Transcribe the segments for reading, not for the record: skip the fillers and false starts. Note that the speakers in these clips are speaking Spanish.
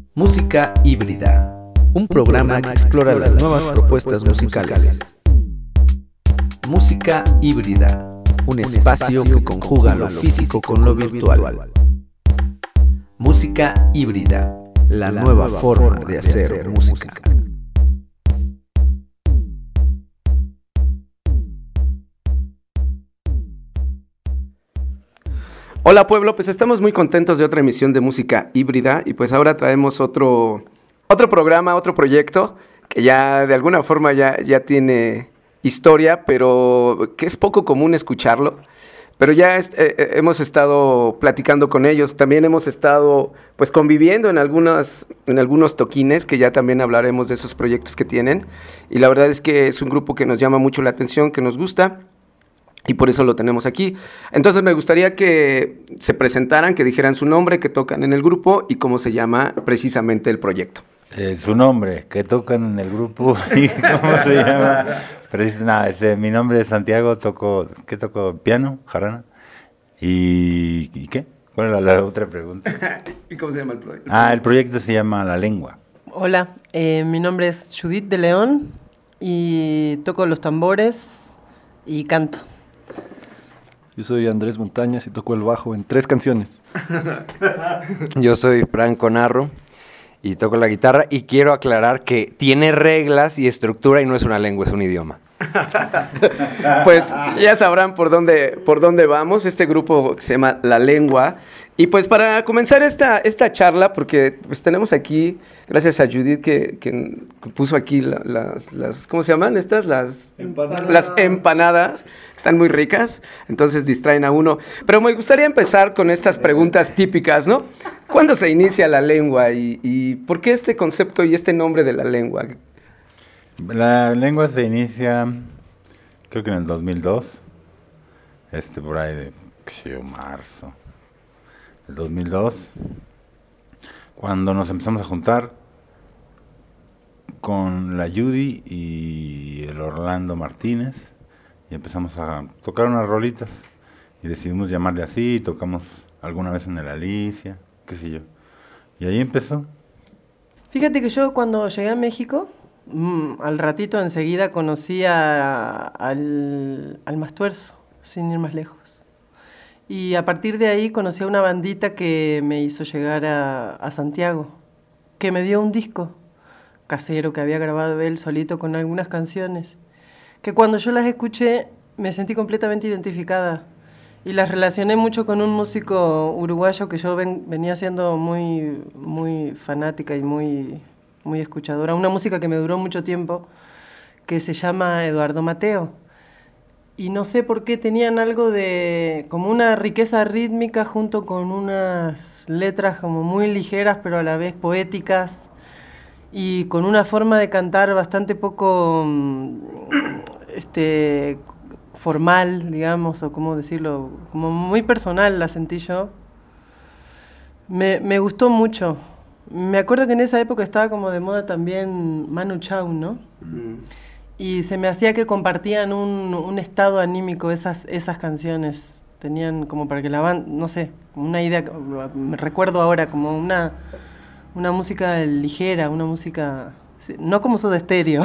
Música híbrida, un programa que explora las nuevas propuestas musicales. Música híbrida, un espacio que conjuga lo físico con lo virtual. Música híbrida, la nueva forma de hacer música. Hola pueblo, pues estamos muy contentos de otra emisión de Música Híbrida y pues ahora traemos otro programa, otro proyecto que ya de alguna forma ya tiene historia, pero que es poco común escucharlo. Pero ya hemos estado platicando con ellos, también hemos estado pues conviviendo en algunos toquines, que ya también hablaremos de esos proyectos que tienen. Y la verdad es que es un grupo que nos llama mucho la atención, que nos gusta. Y por eso lo tenemos aquí. Entonces me gustaría que se presentaran, que dijeran su nombre, que tocan en el grupo y cómo se llama precisamente el proyecto. Su nombre, que tocan en el grupo y cómo se llama. Mi nombre es Santiago, toco piano, jarana. ¿Y qué? ¿Cuál era la otra pregunta? ¿Y cómo se llama el proyecto? El proyecto se llama La Lengua. Hola, mi nombre es Judith de León y toco los tambores y canto. Yo soy Andrés Montañas y toco el bajo en 3 canciones. Yo soy Franco Narro y toco la guitarra y quiero aclarar que tiene reglas y estructura y no es una lengua, es un idioma. Pues ya sabrán por dónde vamos, este grupo que se llama La Lengua. Y pues para comenzar esta charla, porque pues tenemos aquí, gracias a Judith que puso aquí las ¿cómo se llaman estas? Las empanadas, están muy ricas, entonces distraen a uno. Pero me gustaría empezar con estas preguntas típicas, ¿no? ¿Cuándo se inicia La Lengua y por qué este concepto y este nombre de La Lengua? La Lengua se inicia, creo que en el 2002, por ahí de, marzo del 2002, cuando nos empezamos a juntar con la Judy y el Orlando Martínez y empezamos a tocar unas rolitas y decidimos llamarle así, y tocamos alguna vez en el Alicia, qué sé yo, y ahí empezó. Fíjate que yo cuando llegué a México, al ratito enseguida conocí al Mastuerzo, sin ir más lejos. Y a partir de ahí conocí a una bandita que me hizo llegar a Santiago, que me dio un disco casero que había grabado él solito con algunas canciones, que cuando yo las escuché me sentí completamente identificada y las relacioné mucho con un músico uruguayo que yo venía siendo muy, muy fanática y muy escuchadora, una música que me duró mucho tiempo, que se llama Eduardo Mateo. Y no sé por qué tenían algo de como una riqueza rítmica junto con unas letras como muy ligeras pero a la vez poéticas y con una forma de cantar bastante poco formal, digamos, o cómo decirlo, como muy personal la sentí yo. Me gustó mucho. Me acuerdo que en esa época estaba como de moda también Manu Chao, ¿no? Y se me hacía que compartían un estado anímico esas canciones. Tenían como para que la banda, no sé, una idea, me recuerdo ahora como una música ligera, una música, no como Soda Stereo.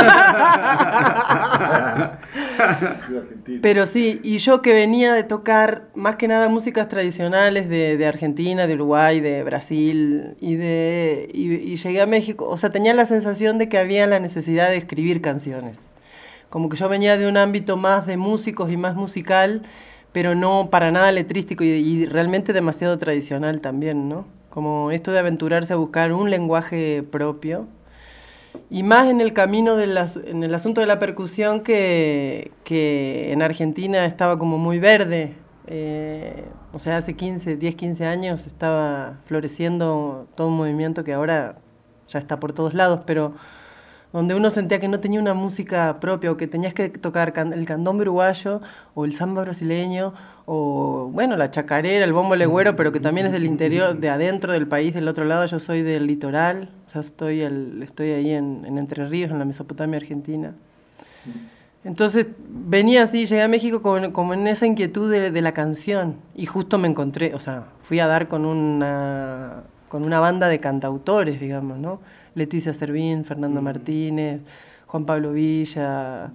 Pero sí, y yo que venía de tocar más que nada músicas tradicionales de Argentina, de Uruguay, de Brasil, y llegué a México, o sea, tenía la sensación de que había la necesidad de escribir canciones. Como que yo venía de un ámbito más de músicos y más musical, pero no para nada letrístico y realmente demasiado tradicional también, ¿no? Como esto de aventurarse a buscar un lenguaje propio. Y más en el camino en el asunto de la percusión que en Argentina estaba como muy verde. O sea, hace 10, 15 años estaba floreciendo todo un movimiento que ahora ya está por todos lados, pero donde uno sentía que no tenía una música propia o que tenías que tocar el candombe uruguayo o el samba brasileño o, bueno, la chacarera, el bombo legüero, pero que también es del interior, de adentro del país, del otro lado. Yo soy del litoral, o sea, estoy ahí en Entre Ríos, en la Mesopotamia argentina. Entonces venía así, llegué a México como en esa inquietud de la canción y justo me encontré, o sea, fui a dar con una con una banda de cantautores, digamos, ¿no? Leticia Servín, Fernando Martínez, Juan Pablo Villa,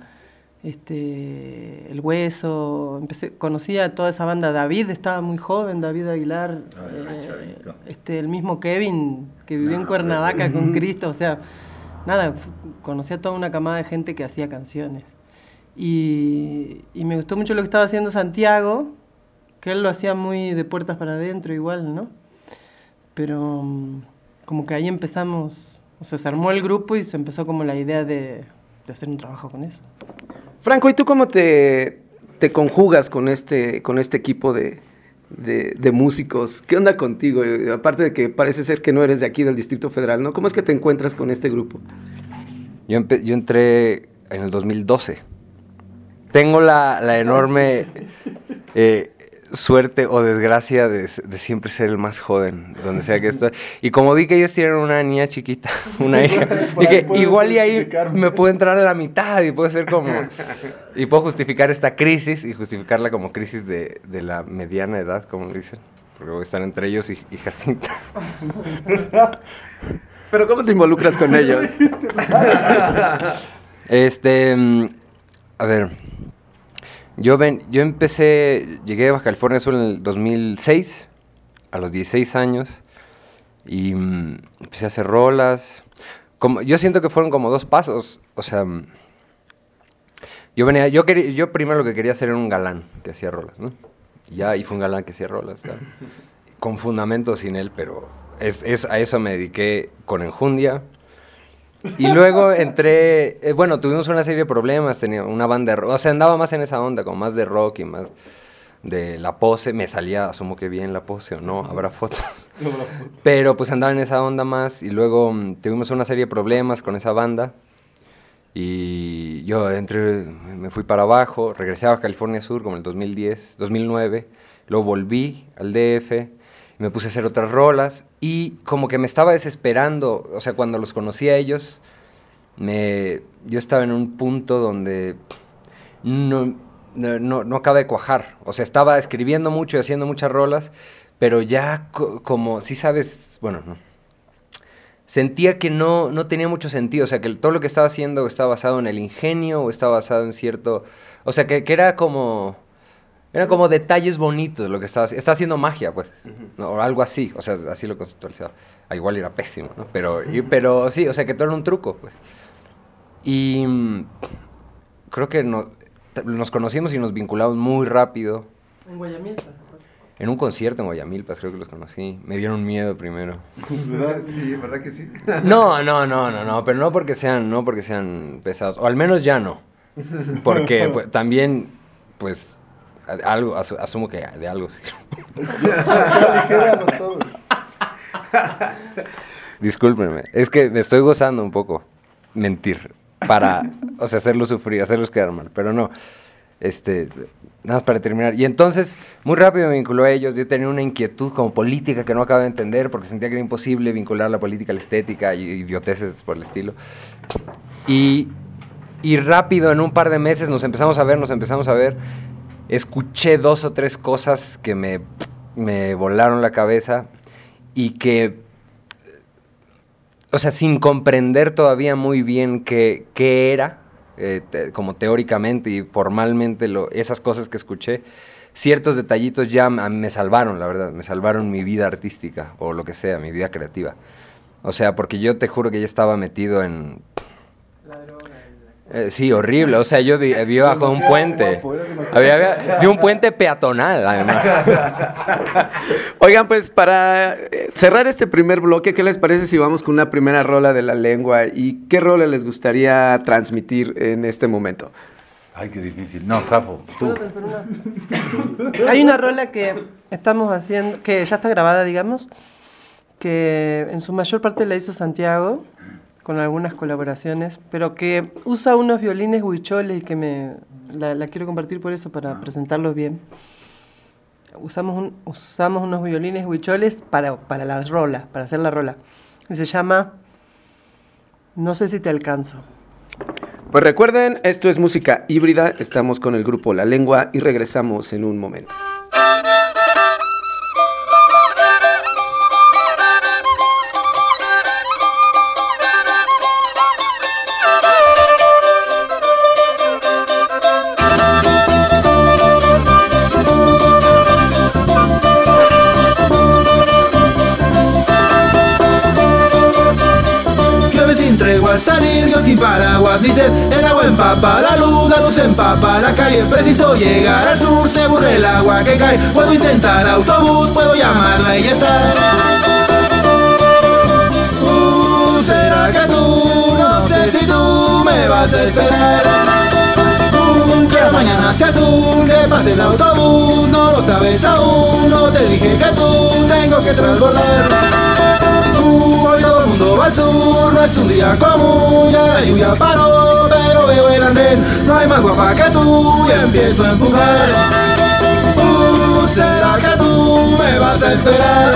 El Hueso. Conocí a toda esa banda. David estaba muy joven, David Aguilar, el mismo Kevin, que vivió en Cuernavaca con Cristo, o sea, nada, conocí a toda una camada de gente que hacía canciones. Y me gustó mucho lo que estaba haciendo Santiago, que él lo hacía muy de puertas para adentro igual, ¿no? Pero como que ahí empezamos, o sea, se armó el grupo y se empezó como la idea de hacer un trabajo con eso. Franco, ¿y tú cómo te conjugas con este equipo de músicos? ¿Qué onda contigo? Aparte de que parece ser que no eres de aquí del Distrito Federal, ¿no? ¿Cómo es que te encuentras con este grupo? Yo entré en el 2012. Tengo la enorme suerte o desgracia de siempre ser el más joven, donde sea que estoy. Y como vi que ellos tienen una niña chiquita, una hija, dije, igual y ahí me puedo entrar a la mitad y puedo ser como... Y puedo justificar esta crisis y justificarla como crisis de la mediana edad, como lo dicen. Porque voy a estar entre ellos y Jacinta. ¿Pero cómo te involucras con ellos? A ver... Yo llegué a Baja California Sur en el 2006, a los 16 años, y empecé a hacer rolas. Yo siento que fueron como 2 pasos, o sea, yo primero lo que quería hacer era un galán que hacía rolas, ¿no? Y fue un galán que hacía rolas, ¿sabes? Con fundamento sin él, pero a eso me dediqué con enjundia. Y luego entré, tuvimos una serie de problemas, tenía una banda de rock, o sea, andaba más en esa onda, como más de rock y más de la pose, me salía, asumo que bien la pose o no, habrá fotos, pero pues andaba en esa onda más, y luego tuvimos una serie de problemas con esa banda, y yo me fui para abajo, regresé a California Sur como en el 2009, luego volví al DF, me puse a hacer otras rolas y como que me estaba desesperando, o sea, cuando los conocí a ellos, yo estaba en un punto donde no acaba de cuajar, o sea, estaba escribiendo mucho y haciendo muchas rolas, pero ya como, sí sabes, bueno, no. Sentía que no tenía mucho sentido, o sea, que todo lo que estaba haciendo estaba basado en el ingenio o estaba basado en cierto, o sea, que era como... Eran como detalles bonitos lo que estaba haciendo magia, pues, ¿no? O algo así, o sea, así lo conceptualizaba. Igual era pésimo, ¿no? Pero sí, o sea, que todo era un truco, pues. Y creo que nos conocimos y nos vinculamos muy rápido. En Guayamilpas. En un concierto en Guayamilpas creo que los conocí. Me dieron miedo primero. Sí, ¿verdad que sí? No, pero no porque sean pesados, o al menos ya no. Porque pues, también, pues... Algo, asumo que de algo sí. Discúlpenme, es que me estoy gozando un poco mentir para, o sea, hacerlos sufrir, hacerlos quedar mal, pero no, nada más para terminar. Y entonces, muy rápido me vinculó a ellos. Yo tenía una inquietud como política que no acababa de entender porque sentía que era imposible vincular la política a la estética y idioteces por el estilo. Y rápido, en un par de meses, nos empezamos a ver. Escuché 2 o 3 cosas que me volaron la cabeza y que, o sea, sin comprender todavía muy bien qué era, como teóricamente y formalmente, esas cosas que escuché, ciertos detallitos ya me salvaron, la verdad, me salvaron mi vida artística o lo que sea, mi vida creativa. O sea, porque yo te juro que ya estaba metido en... Sí, horrible, o sea, yo vivía bajo un puente, de un puente peatonal, además. Oigan, pues para cerrar este primer bloque, ¿qué les parece si vamos con una primera rola de La Lengua? ¿Y qué rola les gustaría transmitir en este momento? Ay, qué difícil. No, Zafo, tú. ¿Puedo pensar una? Hay una rola que estamos haciendo, que ya está grabada, digamos, que en su mayor parte la hizo Santiago, con algunas colaboraciones, pero que usa unos violines huicholes y que la quiero compartir por eso, para presentarlos bien. Usamos unos violines huicholes para la rola, para hacer la rola. Y se llama No sé si te alcanzo. Pues recuerden, esto es música híbrida, estamos con el grupo La Lengua y regresamos en un momento. al salir yo sin paraguas ni sed. El agua empapa la luz empapa la calle. Preciso llegar al sur, se burle el agua que cae. Puedo intentar autobús, puedo llamarla y ya está. ¿Será que tú, no sé si tú me vas a esperar? Que la mañana sea azul, que pase el autobús. No lo sabes aún, no te dije que tú tengo que transbordar. Hoy todo el mundo va al sur, no es un día común. Ya la lluvia paró, pero veo el andén. No hay más guapa que tú y empiezo a empujar. ¿Será que tú me vas a esperar?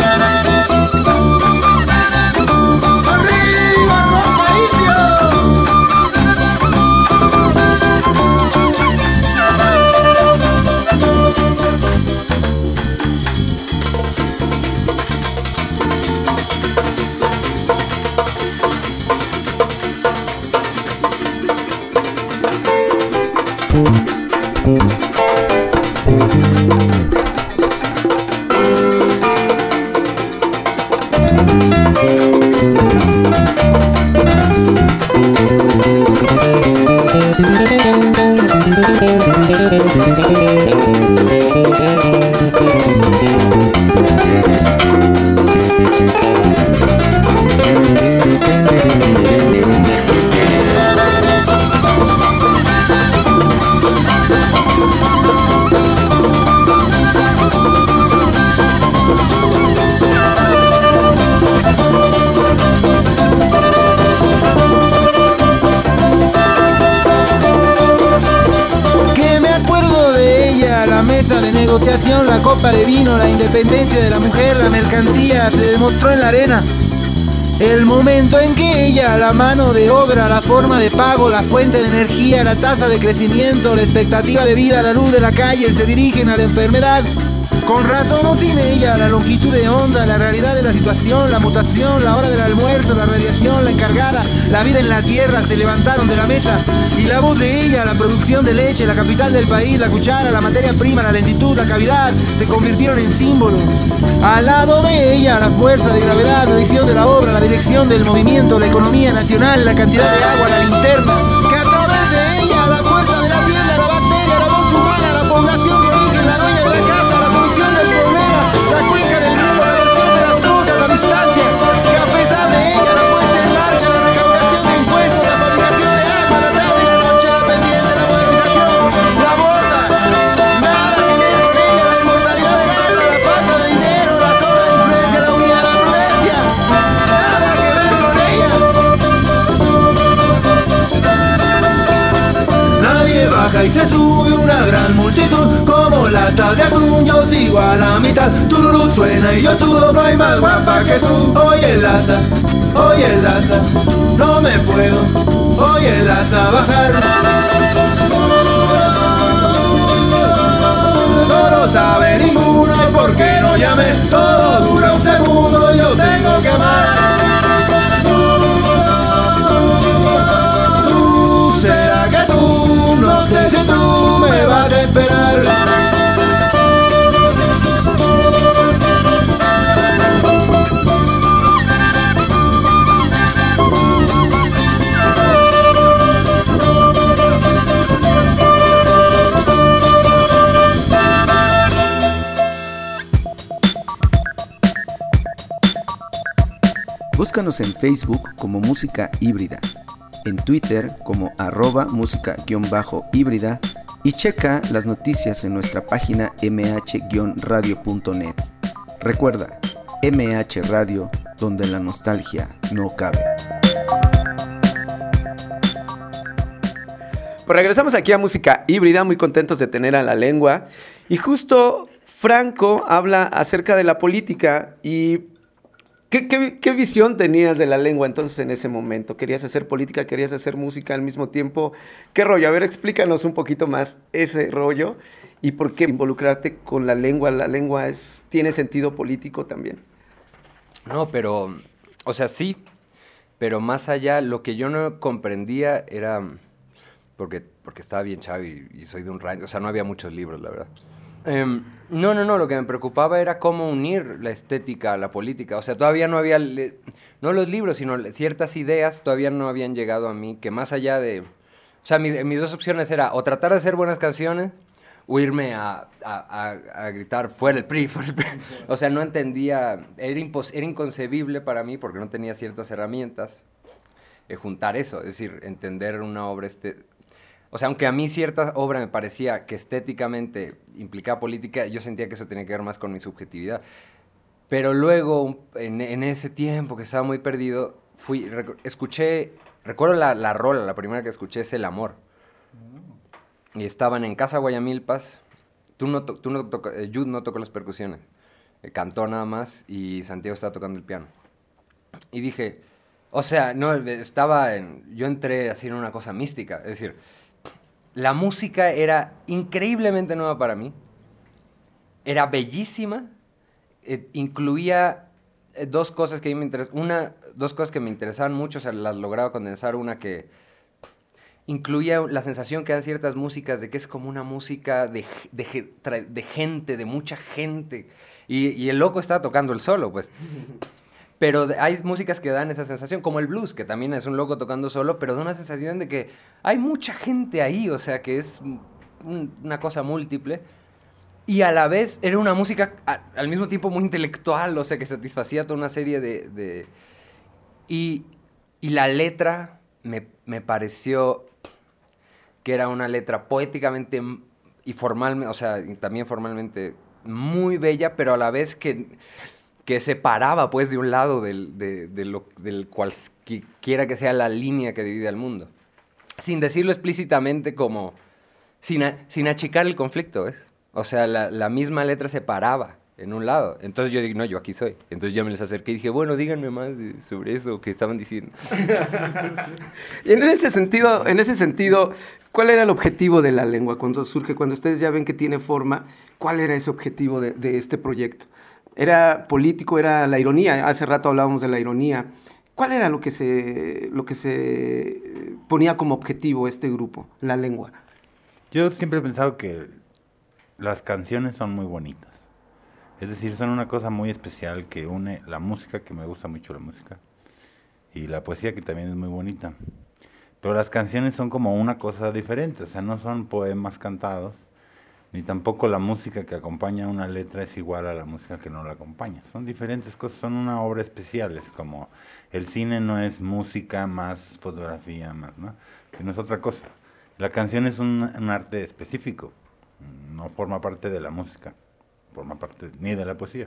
La copa de vino, la independencia de la mujer, la mercancía se demostró en la arena. El momento en que ella, la mano de obra, la forma de pago, la fuente de energía, la tasa de crecimiento, la expectativa de vida, la luz de la calle se dirigen a la enfermedad. Con razón o sin ella, la longitud de onda, la realidad de la situación, la mutación, la hora del almuerzo, la radiación, la encargada, la vida en la tierra se levantaron de la mesa. Y la voz de ella, la producción de leche, la capital del país, la cuchara, la materia prima, la lentitud, la cavidad, se convirtieron en símbolos. Al lado de ella, la fuerza de gravedad, la dirección de la obra, la dirección del movimiento, la economía nacional, la cantidad de agua, la linterna, que a través de ella, la puerta de la tienda, la bacteria, la voz humana, la población de origen, la dueña de la casa, la solución del problema, la cuenca del río, la versión de las cosas, la distancia, que a pesar de ella, la puesta en marcha, la recaudación de impuestos, la fabricación de armas, la tarde y la noche, la pendiente, la modernización, la borda, nada que ver con ella, la inmortalidad del alma, la falta de dinero, la zona de influencia, la unidad, la prudencia, nada que ver con ella. Nadie baja y se sube una gran multitud, como latas de atún, yo sigo a la mitad. Tururú suena y yo sudo, no hay más guapa que tú. Oye Laza, no me puedo, oye Laza, bajar. No lo sabe ninguno, ¿por qué no llamé? Todo dura un segundo, yo tengo que amar. ¿Será que tú, no sé si tú me vas a esperar? Búscanos en Facebook como Música Híbrida, en Twitter como @música_híbrida y checa las noticias en nuestra página mh-radio.net. Recuerda, MH Radio, donde la nostalgia no cabe. Pues regresamos aquí a Música Híbrida, muy contentos de tener a La Lengua. Y justo Franco habla acerca de la política y ¿qué visión tenías de La Lengua entonces en ese momento? ¿Querías hacer política? ¿Querías hacer música al mismo tiempo? ¿Qué rollo? A ver, explícanos un poquito más ese rollo y por qué involucrarte con la lengua. La lengua tiene sentido político también. No, pero, o sea, sí, pero más allá, lo que yo no comprendía era, porque estaba bien chavo y soy de un rancho, o sea, no había muchos libros, la verdad. No, lo que me preocupaba era cómo unir la estética a la política. O sea, todavía no había, no los libros, sino ciertas ideas todavía no habían llegado a mí, que más allá de... O sea, mis dos opciones era o tratar de hacer buenas canciones o irme a gritar fuera el PRI, fuera el PRI. O sea, no entendía, era inconcebible para mí porque no tenía ciertas herramientas juntar eso, es decir, entender una obra... O sea, aunque a mí cierta obra me parecía que estéticamente implicaba política, yo sentía que eso tenía que ver más con mi subjetividad. Pero luego, en ese tiempo que estaba muy perdido, recuerdo la rola, la primera que escuché es El Amor. Y estaban en Casa Guayamilpas, Jude no tocó las percusiones, cantó nada más y Santiago estaba tocando el piano. Y dije, o sea, no, yo entré así en una cosa mística, es decir, la música era increíblemente nueva para mí, era bellísima, incluía dos cosas que a mí me interesaban, dos cosas que me interesaban mucho, o sea, las lograba condensar, una que incluía la sensación que dan ciertas músicas de que es como una música de gente, de mucha gente, y el loco estaba tocando el solo, pues. Pero hay músicas que dan esa sensación, como el blues, que también es un loco tocando solo, pero da una sensación de que hay mucha gente ahí, o sea, que es una cosa múltiple. Y a la vez era una música al mismo tiempo muy intelectual, o sea, que satisfacía toda una serie de... Y la letra me pareció que era una letra poéticamente y formalmente, o sea, y también formalmente muy bella, pero a la vez que separaba pues de un lado del cualquiera que sea la línea que divide al mundo. Sin decirlo explícitamente como... Sin achicar el conflicto, ¿ves? O sea, la misma letra se paraba en un lado. Entonces yo digo, no, yo aquí soy. Entonces ya me les acerqué y dije, bueno, díganme más sobre eso que estaban diciendo. Y en ese sentido, ¿cuál era el objetivo de la lengua cuando surge? Cuando ustedes ya ven que tiene forma, ¿cuál era ese objetivo de este proyecto? ¿Era político? ¿Era la ironía? Hace rato hablábamos de la ironía. ¿Cuál era lo que se ponía como objetivo este grupo, la lengua? Yo siempre he pensado que las canciones son muy bonitas. Es decir, son una cosa muy especial que une la música, que me gusta mucho la música, y la poesía, que también es muy bonita. Pero las canciones son como una cosa diferente, o sea, no son poemas cantados, ni tampoco la música que acompaña una letra es igual a la música que no la acompaña. Son diferentes cosas, son una obra especial, es como el cine no es música más fotografía más, ¿no? Sino es otra cosa. La canción es un arte específico, no forma parte de la música, forma parte ni de la poesía.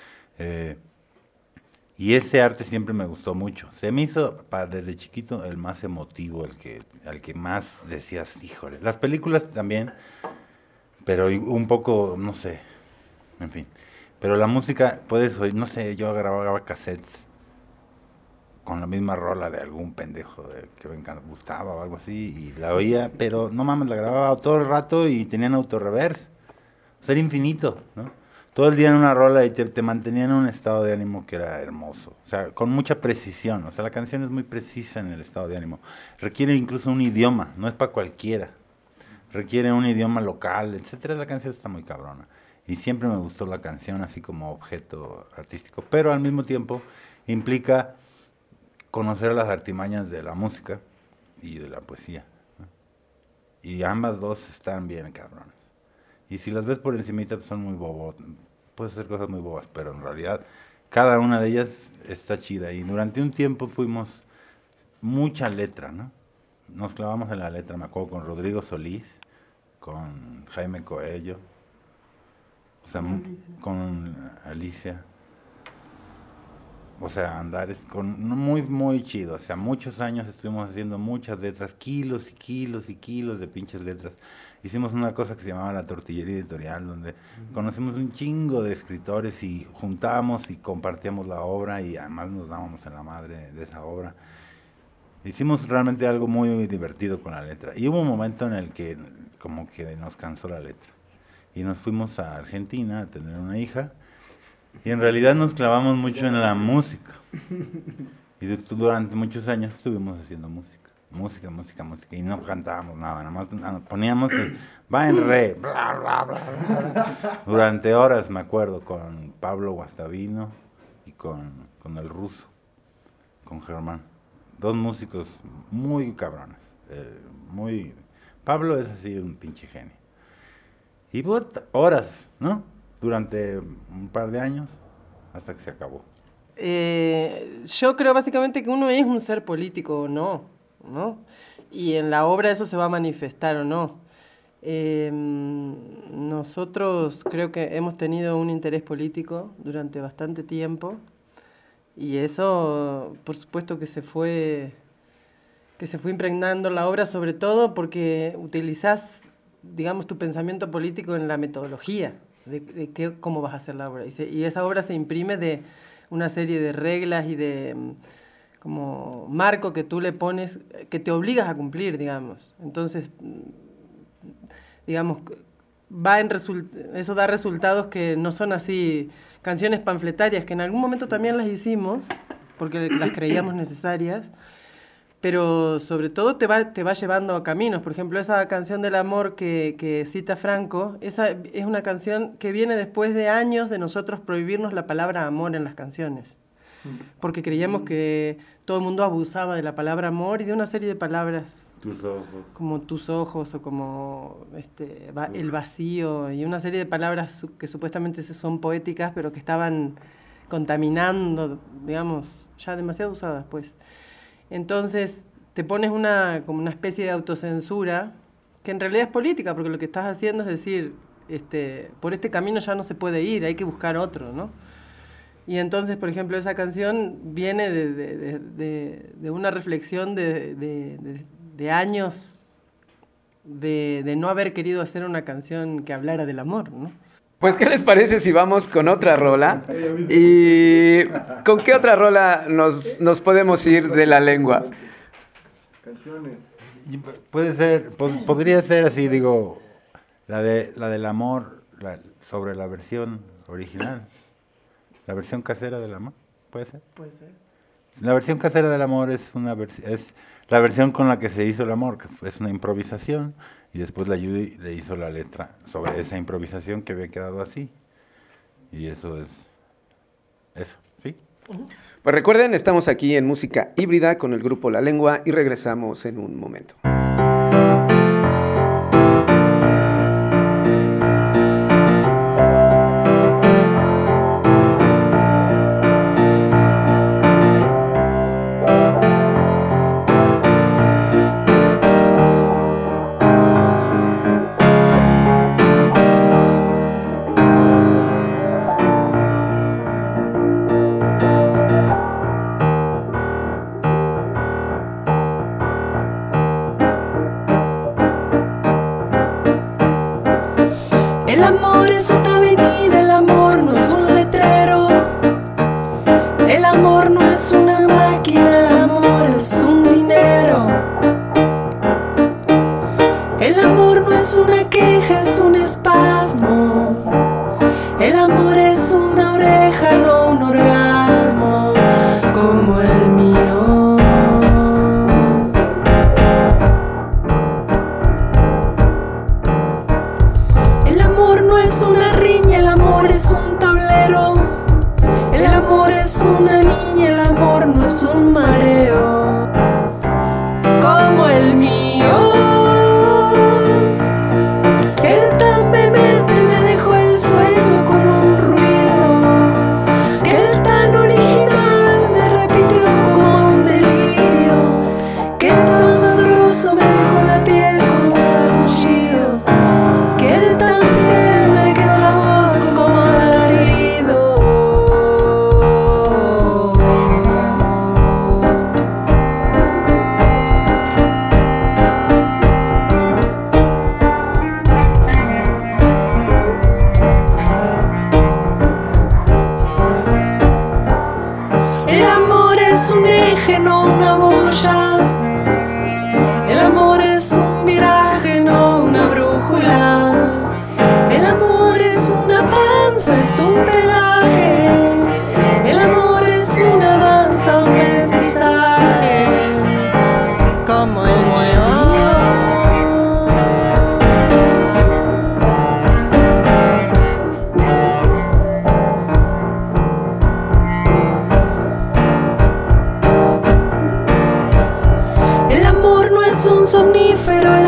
Y ese arte siempre me gustó mucho. Se me hizo desde chiquito el más emotivo, al que más decías, híjole. Las películas también, pero un poco, no sé, en fin. Pero la música, puedes oír, no sé, yo grababa cassettes con la misma rola de algún pendejo que me gustaba o algo así, y la oía, pero no mames, la grababa todo el rato y tenían autorreverse. O sea, era infinito, ¿no? Todo el día en una rola y te mantenía en un estado de ánimo que era hermoso. O sea, con mucha precisión. O sea, la canción es muy precisa en el estado de ánimo. Requiere incluso un idioma, no es para cualquiera. Requiere un idioma local, etcétera. La canción está muy cabrona. Y siempre me gustó la canción así como objeto artístico. Pero al mismo tiempo implica conocer las artimañas de la música y de la poesía, ¿no? Y ambas dos están bien cabronas. Y si las ves por encimita, pues son muy bobos. Puedes hacer cosas muy bobas, pero en realidad cada una de ellas está chida. Y durante un tiempo fuimos mucha letra, ¿no? Nos clavamos en la letra, me acuerdo, con Rodrigo Solís, con Jaime Coello, o sea, con Alicia. O sea, Andares, muy, muy chido. O sea, muchos años estuvimos haciendo muchas letras, kilos y kilos y kilos de pinches letras. Hicimos una cosa que se llamaba la Tortillería Editorial, donde conocimos un chingo de escritores y juntábamos y compartíamos la obra y además nos dábamos en la madre de esa obra. Hicimos realmente algo muy divertido con la letra. Y hubo un momento en el que como que nos cansó la letra. Y nos fuimos a Argentina a tener una hija. Y en realidad nos clavamos mucho en la música. Y durante muchos años estuvimos haciendo música. música, y no cantábamos nada más poníamos va en re, bla, bla, bla, bla, durante horas, me acuerdo, con Pablo Guastavino y con el ruso, con Germán, 2 músicos muy cabrones, Pablo es así un pinche genio, y horas, ¿no? Durante un par de años, hasta que se acabó. Yo creo básicamente que uno es un ser político o no, ¿no? Y en la obra eso se va a manifestar o no. Nosotros creo que hemos tenido un interés político durante bastante tiempo y eso por supuesto que se fue impregnando la obra, sobre todo porque utilizás, digamos, tu pensamiento político en la metodología de cómo vas a hacer la obra. Y esa obra se imprime de una serie de reglas y de como marco que tú le pones, que te obligas a cumplir, digamos. Entonces, digamos, eso da resultados que no son así canciones panfletarias, que en algún momento también las hicimos, porque las creíamos necesarias, pero sobre todo te va llevando a caminos. Por ejemplo, esa canción del amor que cita Franco, esa es una canción que viene después de años de nosotros prohibirnos la palabra amor en las canciones, porque creíamos que todo el mundo abusaba de la palabra amor y de una serie de palabras. Tus ojos. Como tus ojos o como el vacío y una serie de palabras que supuestamente son poéticas, pero que estaban contaminando, digamos, ya demasiado usadas, pues. Entonces te pones como una especie de autocensura que en realidad es política, porque lo que estás haciendo es decir, por este camino ya no se puede ir, hay que buscar otro, ¿no? Y entonces, por ejemplo, esa canción viene de una reflexión de años de no haber querido hacer una canción que hablara del amor, ¿no? Pues, ¿qué les parece si vamos con otra rola? ¿Y con qué otra rola nos podemos ir de la lengua? Canciones. Puede ser, podría ser así, digo, la del amor, sobre la versión original, la versión casera del amor, ¿puede ser? Puede ser. La versión casera del amor es la versión con la que se hizo el amor, que es una improvisación, y después la Judy le hizo la letra sobre esa improvisación que había quedado así. Y eso es eso, ¿sí? Pues recuerden, estamos aquí en Música Híbrida con el grupo La Lengua y regresamos en un momento. Es una avenida, el amor no es un letrero. El amor no es una máquina, el amor es un dinero. El amor no es una queja, es un espasmo. El amor es una oreja, no un orgasmo como el mío. Es una riña, el amor es un tablero. El amor es una niña, el amor no es un mareo como el mío, que tan vehemente me dejó el sueño con un ruido, que tan original me repitió como un delirio, que tan sabroso me dejó la piel con salpullido, que tan fiel me quedó la voz como un alarido. El amor es un eje, no una boya. El amor es un viraje, no una brújula. El amor es una panza, es un pelaje. El amor es una danza, un mestizaje como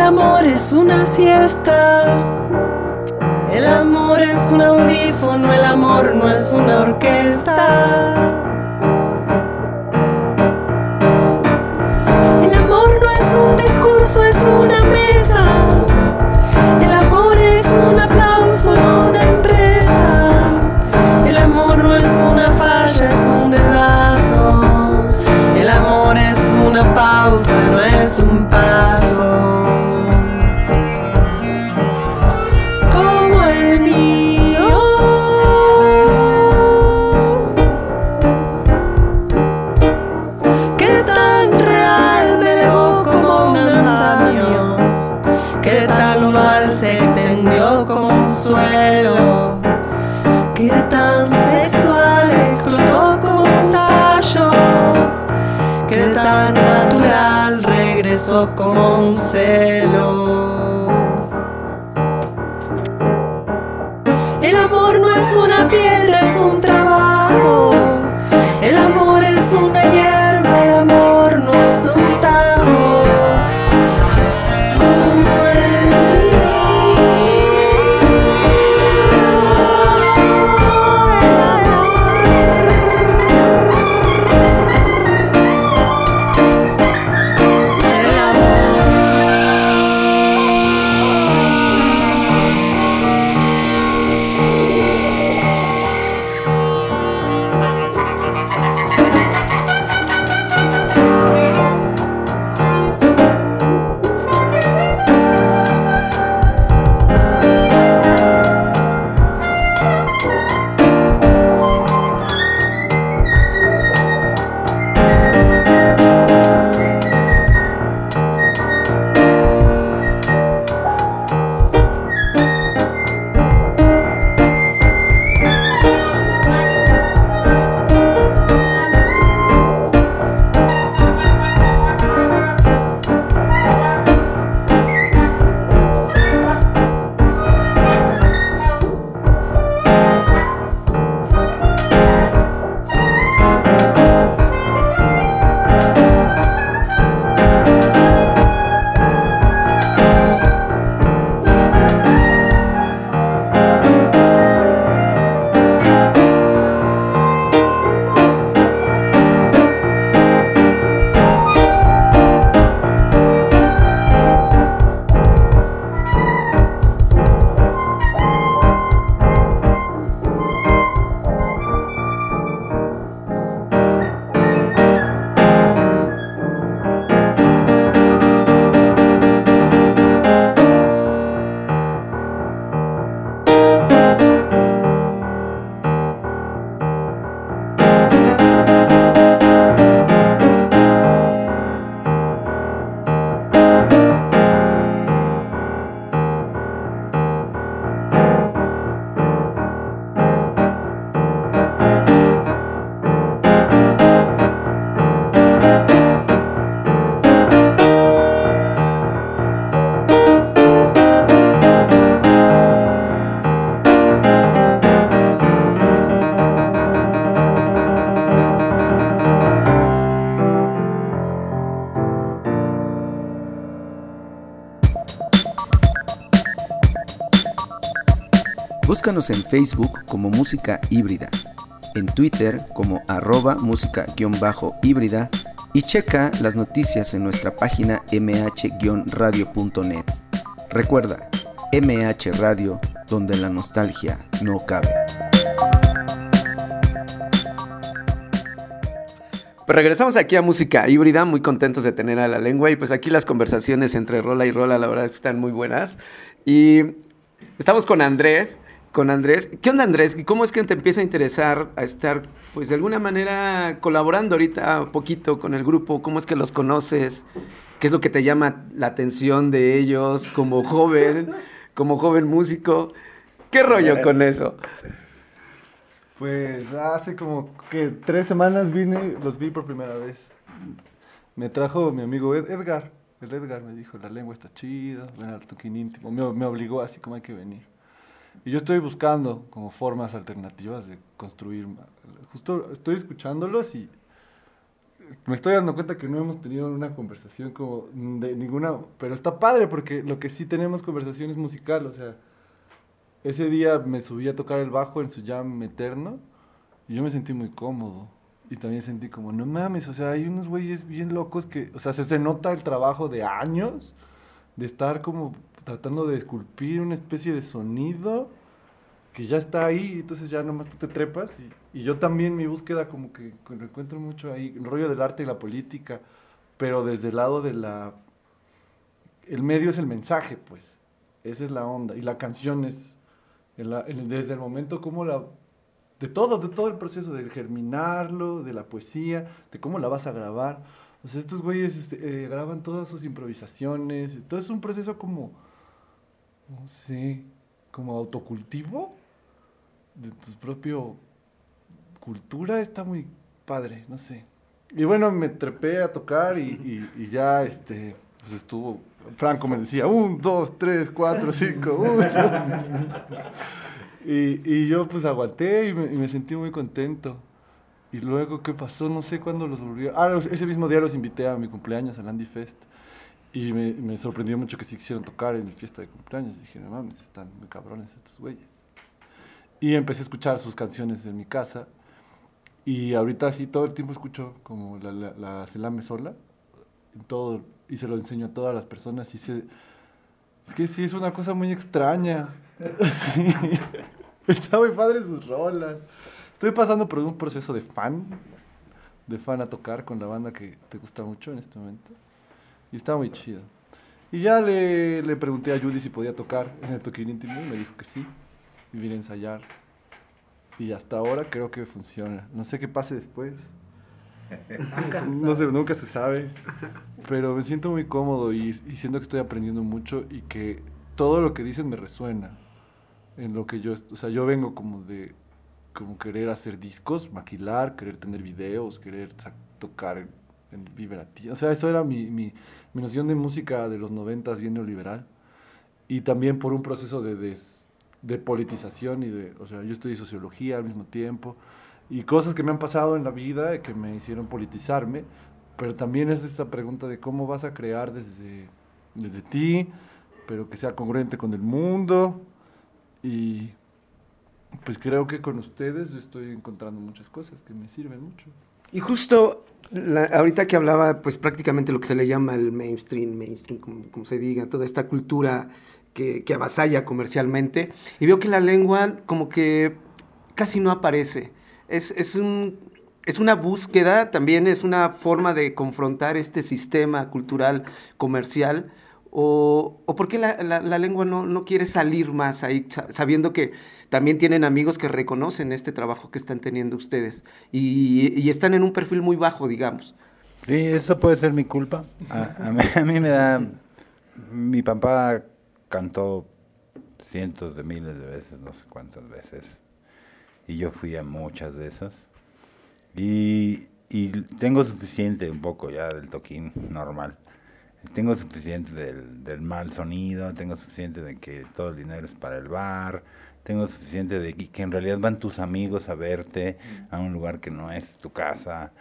amor es una siesta. El amor es un audífono, el amor no es una orquesta. El amor no es un discurso, es una mesa. El amor es un aplauso, no una empresa. El amor no es una falla, es un dedazo. El amor es una pausa, no es un paso. Como el mío. Qué tan real me elevó como un andamio. Qué tan oval se extendió como un suelo. Qué tan sexual explotó como un tallo. Qué tan natural regresó como un celo. El amor no es una piedra, es un trabajo. El amor es una hierba, el amor no es un tajo. Como el Búscanos en Facebook como Música Híbrida, en Twitter como @música_híbrida y checa las noticias en nuestra página mh-radio.net. Recuerda, MH Radio, donde la nostalgia no cabe. Pues regresamos aquí a Música Híbrida, muy contentos de tener a La Lengua y pues aquí las conversaciones entre rola y rola la verdad es que están muy buenas. Y estamos con Andrés. ¿Qué onda, Andrés? ¿Cómo es que te empieza a interesar a estar, pues de alguna manera colaborando ahorita poquito con el grupo? ¿Cómo es que los conoces? ¿Qué es lo que te llama la atención de ellos como joven músico? ¿Qué rollo con eso? Pues hace como que 3 semanas los vi por primera vez. Me trajo mi amigo Edgar. El Edgar me dijo, La Lengua está chida, ven al toquín íntimo. Me obligó así como hay que venir. Y yo estoy buscando como formas alternativas de construir. Justo estoy escuchándolos y me estoy dando cuenta que no hemos tenido una conversación como de ninguna, pero está padre porque lo que sí tenemos conversación es musical, o sea, ese día me subí a tocar el bajo en su jam eterno y yo me sentí muy cómodo y también sentí como, no mames, o sea, hay unos güeyes bien locos que, o sea, se nota el trabajo de años de estar como tratando de esculpir una especie de sonido que ya está ahí, entonces ya nomás tú te trepas y yo también mi búsqueda como que lo encuentro mucho ahí, el rollo del arte y la política, pero desde el lado de el medio es el mensaje, pues, esa es la onda, y la canción es, desde el momento como de todo el proceso, del germinarlo, de la poesía, de cómo la vas a grabar, o sea, estos güeyes graban todas sus improvisaciones, todo es un proceso como, no sé, como autocultivo de tu propio cultura, está muy padre, no sé. Y bueno, me trepé a tocar y ya, pues estuvo, Franco me decía, 1, 2, 3, 4, 5, y yo pues aguanté y me sentí muy contento. Y luego, ¿qué pasó? No sé cuándo los volví ese mismo día los invité a mi cumpleaños, al Andy Fest. Y me sorprendió mucho que sí quisieron tocar en la fiesta de cumpleaños. Y dije, no mames, están muy cabrones estos güeyes. Y empecé a escuchar sus canciones en mi casa. Y ahorita sí todo el tiempo escucho como la Selame Sola. Todo, y se lo enseño a todas las personas. Es que sí, es una cosa muy extraña. Sí. Está muy padre sus rolas. Estoy pasando por un proceso de fan a tocar con la banda que te gusta mucho en este momento. Y está muy chido. Y ya le pregunté a Judy si podía tocar en el toquín íntimo y me dijo que sí. Y vine a ensayar. Y hasta ahora creo que funciona. No sé qué pase después. No sé, nunca se sabe. Pero me siento muy cómodo y siento que estoy aprendiendo mucho y que todo lo que dicen me resuena. En lo que o sea, yo vengo como querer hacer discos, maquilar, querer tener videos, querer tocar en Vive Latino. O sea, eso era mi noción de música de los 90s bien neoliberal. Y también por un proceso de politización o sea, yo estudié sociología al mismo tiempo y cosas que me han pasado en la vida que me hicieron politizarme, pero también es esta pregunta de cómo vas a crear desde ti, pero que sea congruente con el mundo. Y pues creo que con ustedes estoy encontrando muchas cosas que me sirven mucho. Y justo ahorita que hablaba, pues prácticamente lo que se le llama el mainstream, como se diga, toda esta cultura que avasalla comercialmente, y veo que la lengua como que casi no aparece. Es una búsqueda, también es una forma de confrontar este sistema cultural comercial, o por qué la lengua no quiere salir más ahí, sabiendo que también tienen amigos que reconocen este trabajo que están teniendo ustedes y están en un perfil muy bajo, digamos. Sí, eso puede ser mi culpa. A mí me da... Mi papá cantó cientos de miles de veces, no sé cuántas veces, y yo fui a muchas de esas. Y tengo suficiente un poco ya del toquín normal. Tengo suficiente del mal sonido, tengo suficiente de que todo el dinero es para el bar, tengo suficiente de que en realidad van tus amigos a verte a un lugar que no es tu casa.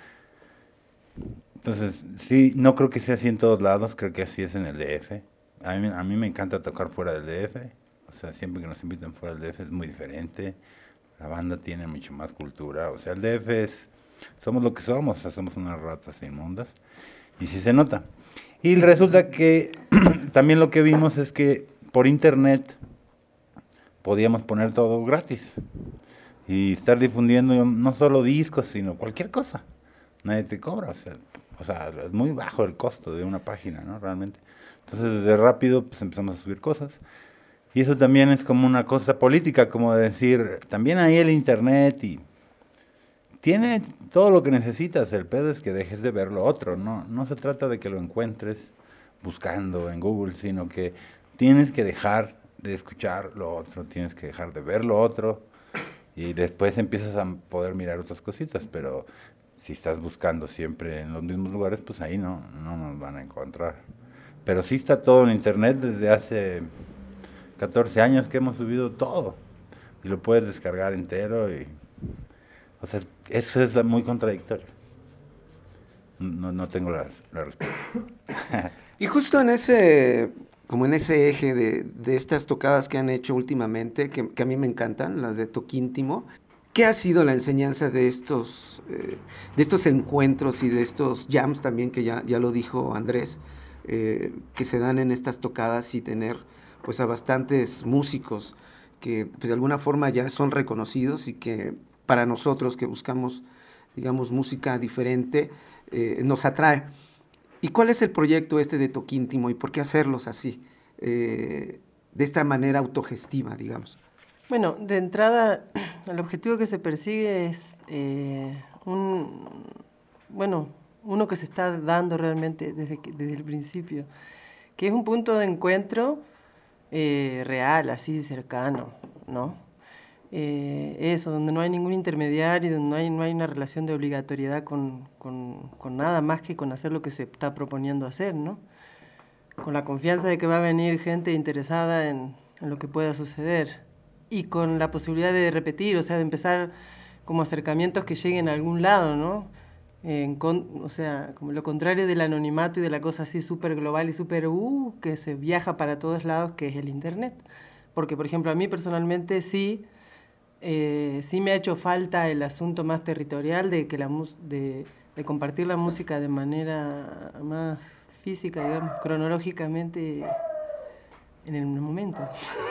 Entonces, sí, no creo que sea así en todos lados, creo que así es en el DF. A mí me encanta tocar fuera del DF, o sea, siempre que nos invitan fuera del DF es muy diferente, la banda tiene mucho más cultura, o sea, el DF somos lo que somos, o sea, somos unas ratas inmundas, y sí se nota. Y resulta que también lo que vimos es que por internet podíamos poner todo gratis y estar difundiendo no solo discos, sino cualquier cosa. Nadie te cobra, o sea, es muy bajo el costo de una página, ¿no? Realmente. Entonces, desde rápido pues empezamos a subir cosas. Y eso también es como una cosa política, como decir, también ahí el internet y tiene todo lo que necesitas, el pedo es que dejes de ver lo otro, no se trata de que lo encuentres buscando en Google, sino que tienes que dejar de escuchar lo otro, tienes que dejar de ver lo otro y después empiezas a poder mirar otras cositas, pero si estás buscando siempre en los mismos lugares, pues ahí no nos van a encontrar. Pero sí está todo en internet desde hace 14 años que hemos subido todo y lo puedes descargar entero y... O sea, eso es muy contradictorio. no tengo la respuesta. Y justo en ese, como en ese eje de estas tocadas que han hecho últimamente, que a mí me encantan, las de toque íntimo, ¿qué ha sido la enseñanza de estos encuentros y de estos jams también, que ya lo dijo Andrés, que se dan en estas tocadas y tener pues a bastantes músicos que pues, de alguna forma ya son reconocidos y que para nosotros que buscamos, digamos, música diferente, nos atrae? ¿Y cuál es el proyecto de toque íntimo y por qué hacerlos así, de esta manera autogestiva, digamos? Bueno, de entrada, el objetivo que se persigue es uno que se está dando realmente desde el principio, que es un punto de encuentro real, así cercano, ¿no? Eso, donde no hay ningún intermediario, donde no hay una relación de obligatoriedad con nada más que con hacer lo que se está proponiendo hacer, ¿no? Con la confianza de que va a venir gente interesada en lo que pueda suceder y con la posibilidad de repetir, o sea, de empezar como acercamientos que lleguen a algún lado, ¿no? O sea, como lo contrario del anonimato y de la cosa así súper global y súper que se viaja para todos lados, que es el internet. Porque, por ejemplo, a mí personalmente sí me ha hecho falta el asunto más territorial de compartir la música de manera más física, digamos, cronológicamente en el momento.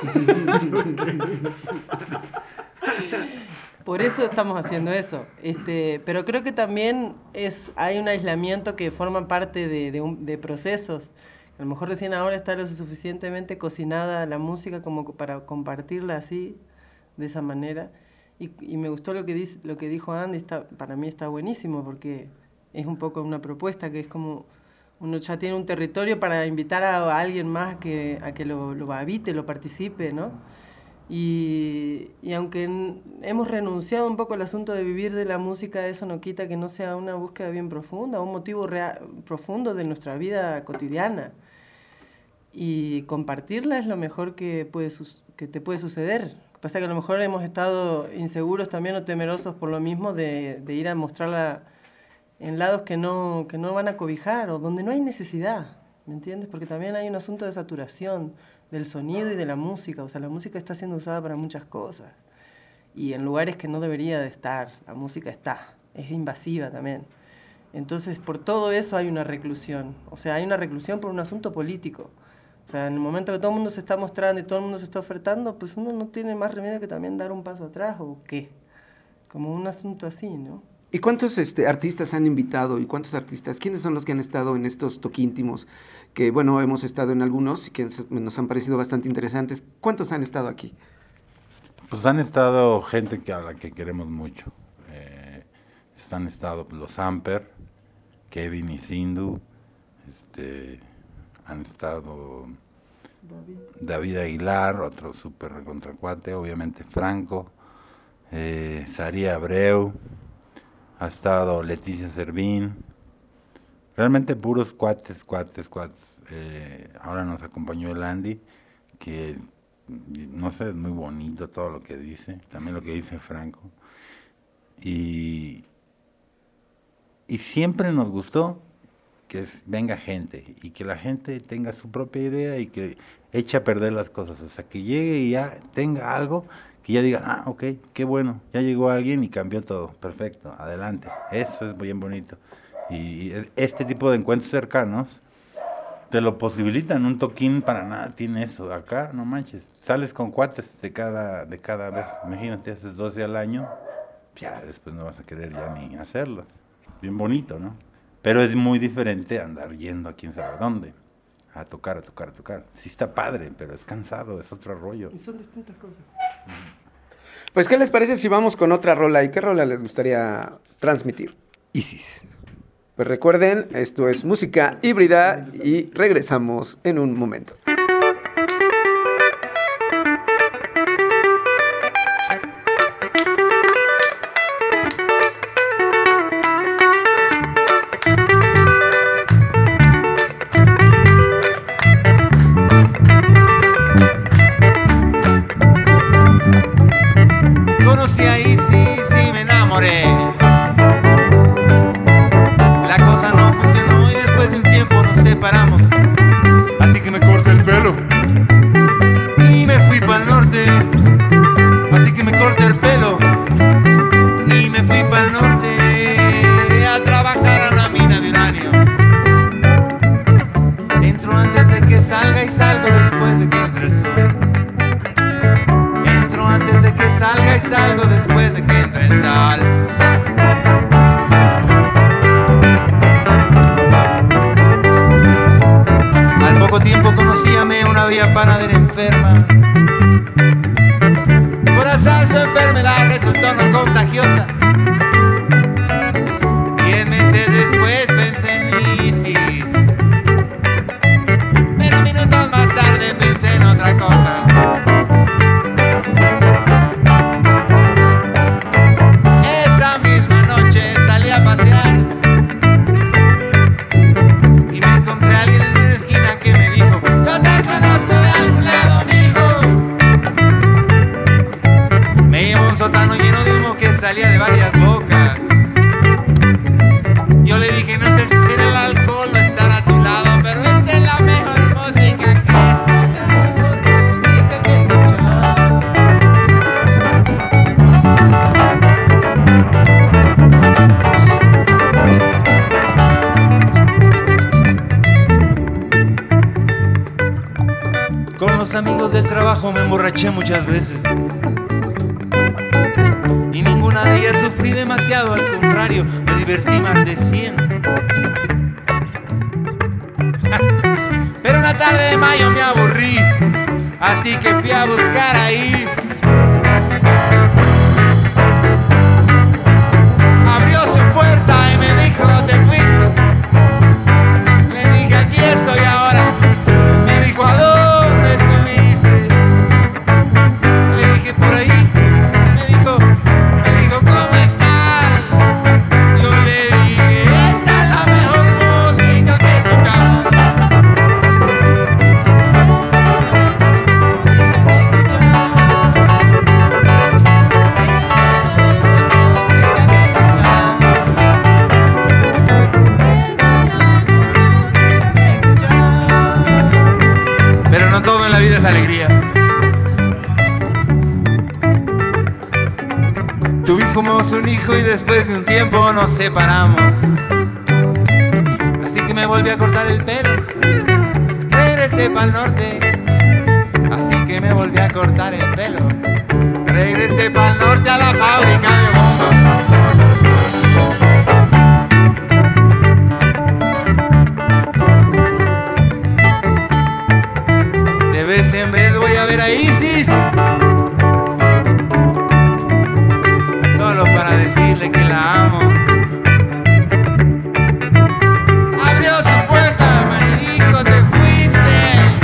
Por eso estamos haciendo eso. Pero creo que también hay un aislamiento que forma parte de procesos. A lo mejor recién ahora está lo suficientemente cocinada la música como para compartirla así, de esa manera. Y me gustó lo que dijo Andy, para mí está buenísimo, porque es un poco una propuesta que es como uno ya tiene un territorio para invitar a alguien más a que lo habite, lo participe, ¿no? Y aunque hemos renunciado un poco al asunto de vivir de la música, eso no quita que no sea una búsqueda bien profunda, un motivo profundo de nuestra vida cotidiana. Y compartirla es lo mejor que te puede suceder. Lo que pasa es que a lo mejor hemos estado inseguros también o temerosos por lo mismo de ir a mostrarla en lados que no van a cobijar o donde no hay necesidad, ¿me entiendes? Porque también hay un asunto de saturación del sonido y de la música. O sea, la música está siendo usada para muchas cosas y en lugares que no debería de estar. La música es invasiva también. Entonces, por todo eso hay una reclusión. O sea, hay una reclusión por un asunto político. O sea, en el momento que todo el mundo se está mostrando y todo el mundo se está ofertando, pues uno no tiene más remedio que también dar un paso atrás, ¿o qué? Como un asunto así, ¿no? ¿Y cuántos artistas han invitado y cuántos artistas? ¿Quiénes son los que han estado en estos toque íntimos? Que, bueno, hemos estado en algunos y que nos han parecido bastante interesantes. ¿Cuántos han estado aquí? Pues han estado gente a la que queremos mucho. Han estado los Amper, Kevin y Sindu, han estado David Aguilar, otro súper recontracuate, obviamente Franco, Saría Abreu, ha estado Leticia Servín, realmente puros cuates. Ahora nos acompañó el Andy, que no sé, es muy bonito todo lo que dice, también lo que dice Franco. Y siempre nos gustó que venga gente y que la gente tenga su propia idea y que eche a perder las cosas, o sea, que llegue y ya tenga algo, que ya diga, ok, qué bueno, ya llegó alguien y cambió todo, perfecto, adelante, eso es bien bonito. Y este tipo de encuentros cercanos te lo posibilitan, un toquín para nada tiene eso, acá no manches, sales con cuates de cada vez, imagínate, haces 12 al año, ya después no vas a querer ya ni hacerlo, bien bonito, ¿no? Pero es muy diferente andar yendo a quién sabe dónde, a tocar. Sí está padre, pero es cansado, es otro rollo. Y son distintas cosas. Pues, ¿qué les parece si vamos con otra rola? ¿Y qué rola les gustaría transmitir? Isis. Pues recuerden, esto es música híbrida y regresamos en un momento. Conocí a Isis y me enamoré. La cosa no trabajo me emborraché muchas veces. Y ninguna de ellas sufrí demasiado, al contrario, me divertí más de 100. Pero una tarde de mayo me aburrí, así que fui a buscar ahí. Abrió su puerta y me dijo, ¿te fuiste? Le dije, aquí estoy ahora. Me dijo, ¿a dónde estuviste? Le dije, por ahí. Me dijo, ¿cómo estás? Yo le dije, esta es la mejor música que he escuchado. Pero no todo en la vida es alegría. Tuvimos un hijo y después de un tiempo nos separamos. Así que me volví a cortar el pelo. Regresé pa'l norte. Así que me volví a cortar el pelo. Regresé pa'l norte a la fábrica de bombas. De vez en vez voy a ver a Isis. Solo para decirle que la amo. Abrió su puerta, me dijo, ¿te fuiste?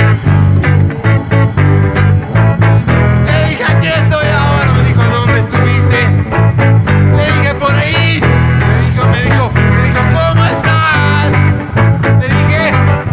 Le dije, aquí estoy ahora. Me dijo, ¿dónde estuviste? Le dije, por ahí. Me dijo, ¿cómo estás? Le dije,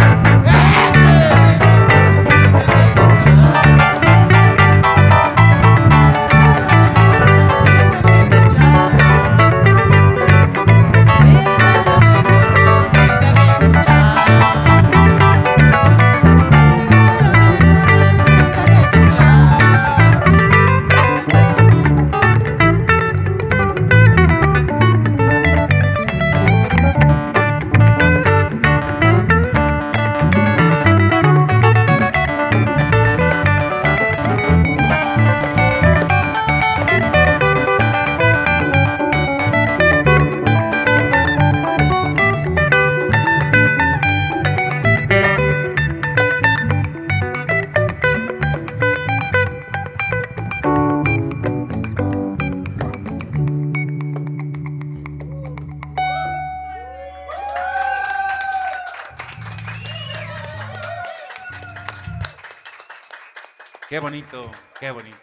qué bonito, qué bonito.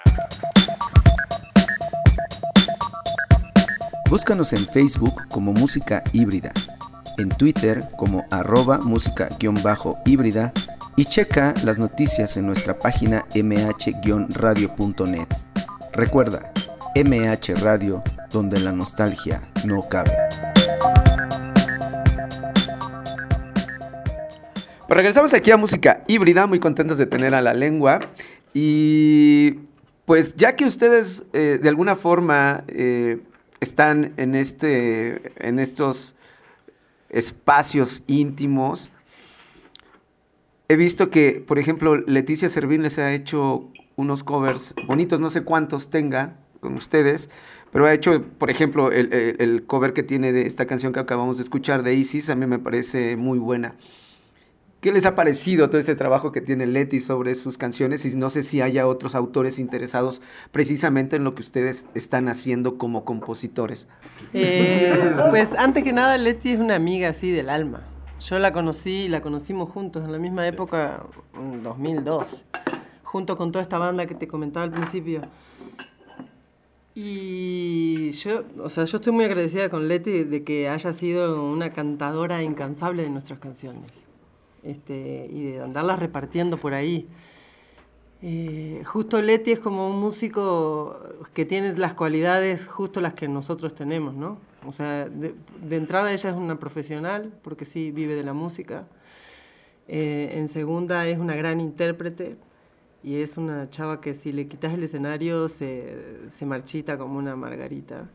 Búscanos en Facebook como Música Híbrida, en Twitter como @música_híbrida y checa las noticias en nuestra página mh-radio.net. Recuerda, MH Radio, donde la nostalgia no cabe. Pues regresamos aquí a Música Híbrida, muy contentos de tener a La Lengua. Y pues ya que ustedes de alguna forma están en estos espacios íntimos, he visto que, por ejemplo, Leticia Servín les ha hecho unos covers bonitos, no sé cuántos tenga con ustedes, pero ha hecho, por ejemplo, el cover que tiene de esta canción que acabamos de escuchar de Isis, a mí me parece muy buena. ¿Qué les ha parecido todo este trabajo que tiene Leti sobre sus canciones? Y no sé si haya otros autores interesados precisamente en lo que ustedes están haciendo como compositores. Pues antes que nada, Leti es una amiga así del alma. Yo la conocimos juntos en la misma época, en 2002, junto con toda esta banda que te comentaba al principio. Y yo estoy muy agradecida con Leti de que haya sido una cantadora incansable de nuestras canciones. Y de andarlas repartiendo por ahí. Justo Leti es como un músico que tiene las cualidades justo las que nosotros tenemos, ¿no? O sea, de entrada ella es una profesional, porque sí vive de la música. En segunda es una gran intérprete y es una chava que si le quitas el escenario se marchita como una margarita.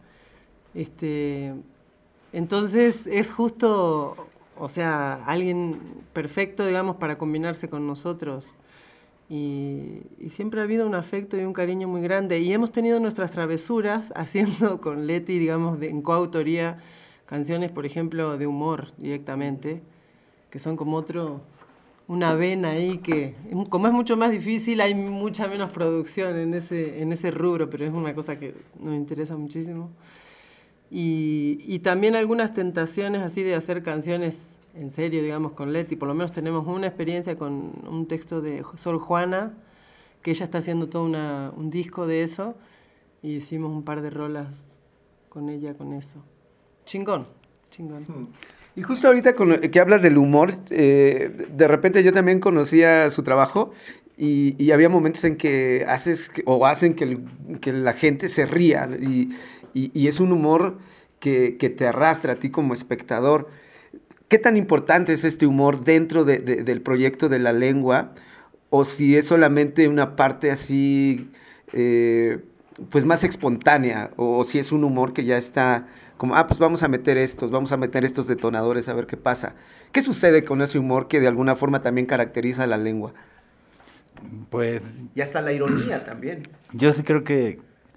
Entonces es justo... O sea, alguien perfecto, digamos, para combinarse con nosotros. Y siempre ha habido un afecto y un cariño muy grande. Y hemos tenido nuestras travesuras haciendo con Leti, digamos, en coautoría, canciones, por ejemplo, de humor directamente, que son como una vena ahí que, como es mucho más difícil, hay mucha menos producción en ese rubro, pero es una cosa que nos interesa muchísimo. Y también algunas tentaciones así de hacer canciones en serio, digamos, con Leti. Por lo menos tenemos una experiencia con un texto de Sor Juana, que ella está haciendo todo un disco de eso, y hicimos un par de rolas con ella con eso. Chingón. Y justo ahorita que hablas del humor, de repente yo también conocía su trabajo y había momentos en que hacen que la gente se ría y es un humor que te arrastra a ti como espectador. ¿Qué tan importante es este humor dentro del proyecto de La Lengua? O si es solamente una parte así, pues más espontánea, o si es un humor que ya está como, pues vamos a meter estos detonadores a ver qué pasa. ¿Qué sucede con ese humor que de alguna forma también caracteriza a La Lengua? Pues... Y hasta la ironía también. Yo sí creo que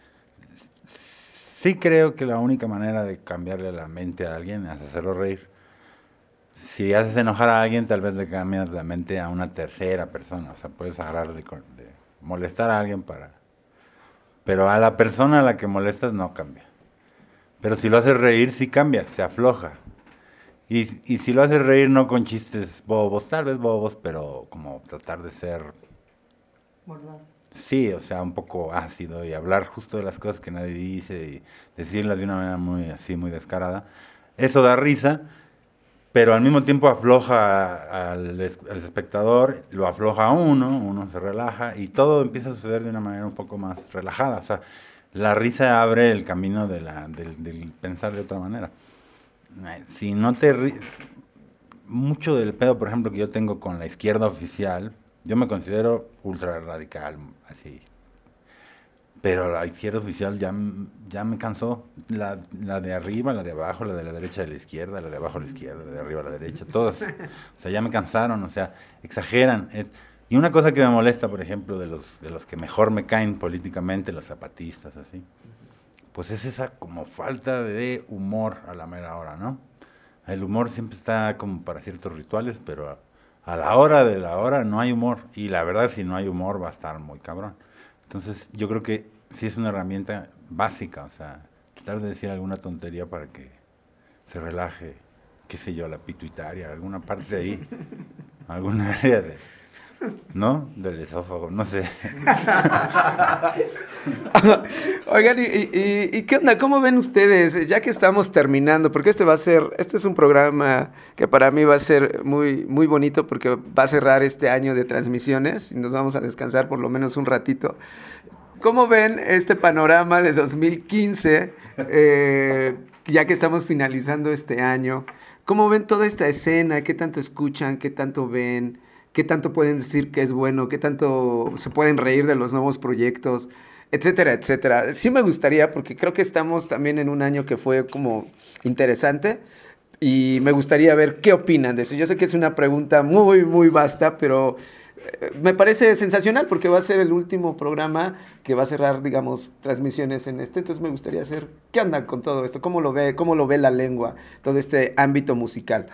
la única manera de cambiarle la mente a alguien es hacerlo reír. Si haces enojar a alguien, tal vez le cambias la mente a una tercera persona. O sea, puedes agarrar de molestar a alguien pero a la persona a la que molestas no cambia. Pero si lo haces reír, sí cambia, se afloja. Y si lo haces reír no con chistes bobos, tal vez bobos, pero como tratar de ser... Mordaz. Sí, o sea, un poco ácido y hablar justo de las cosas que nadie dice y decirlas de una manera muy descarada. Eso da risa, pero al mismo tiempo afloja al espectador, lo afloja a uno se relaja y todo empieza a suceder de una manera un poco más relajada. O sea, la risa abre el camino del pensar de otra manera. Si no te ríes, mucho del pedo, por ejemplo, que yo tengo con la izquierda oficial, yo me considero ultra radical, así. Pero la izquierda oficial ya me cansó. La de arriba, la de abajo, la de la derecha de la izquierda, la de abajo a la izquierda, la de arriba a la derecha, todas. O sea, ya me cansaron, o sea, exageran. Y una cosa que me molesta, por ejemplo, de los que mejor me caen políticamente, los zapatistas, así, pues es esa como falta de humor a la mera hora, ¿no? El humor siempre está como para ciertos rituales, pero a la hora de la hora no hay humor. Y la verdad, si no hay humor, va a estar muy cabrón. Entonces, yo creo que sí es una herramienta básica, o sea, tratar de decir alguna tontería para que se relaje, qué sé yo, la pituitaria, alguna parte de ahí, alguna área ¿no? Del esófago, no sé. Oigan, ¿y qué onda? ¿Cómo ven ustedes? Ya que estamos terminando, porque este es un programa que para mí va a ser muy, muy bonito porque va a cerrar este año de transmisiones y nos vamos a descansar por lo menos un ratito. ¿Cómo ven este panorama de 2015, ya que estamos finalizando este año? ¿Cómo ven toda esta escena? ¿Qué tanto escuchan? ¿Qué tanto ven? ¿Qué tanto pueden decir que es bueno? ¿Qué tanto se pueden reír de los nuevos proyectos? Etcétera, etcétera. Sí me gustaría, porque creo que estamos también en un año que fue como interesante y me gustaría ver qué opinan de eso. Yo sé que es una pregunta muy, muy vasta, pero me parece sensacional porque va a ser el último programa que va a cerrar, digamos, transmisiones en entonces me gustaría saber qué andan con todo esto, cómo lo ve La Lengua, todo este ámbito musical.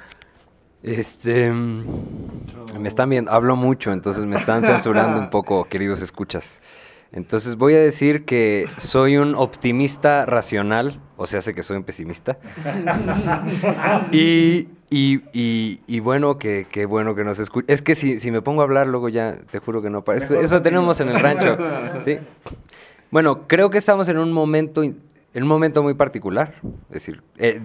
Me están viendo, hablo mucho, entonces me están censurando un poco, queridos escuchas. Entonces voy a decir que soy un optimista racional, o sea, sé que soy un pesimista. Y bueno, que bueno que nos escuchen. Es que si me pongo a hablar, luego ya te juro que no. Eso tenemos en el rancho. ¿Sí? Bueno, creo que estamos en un momento muy particular, es decir,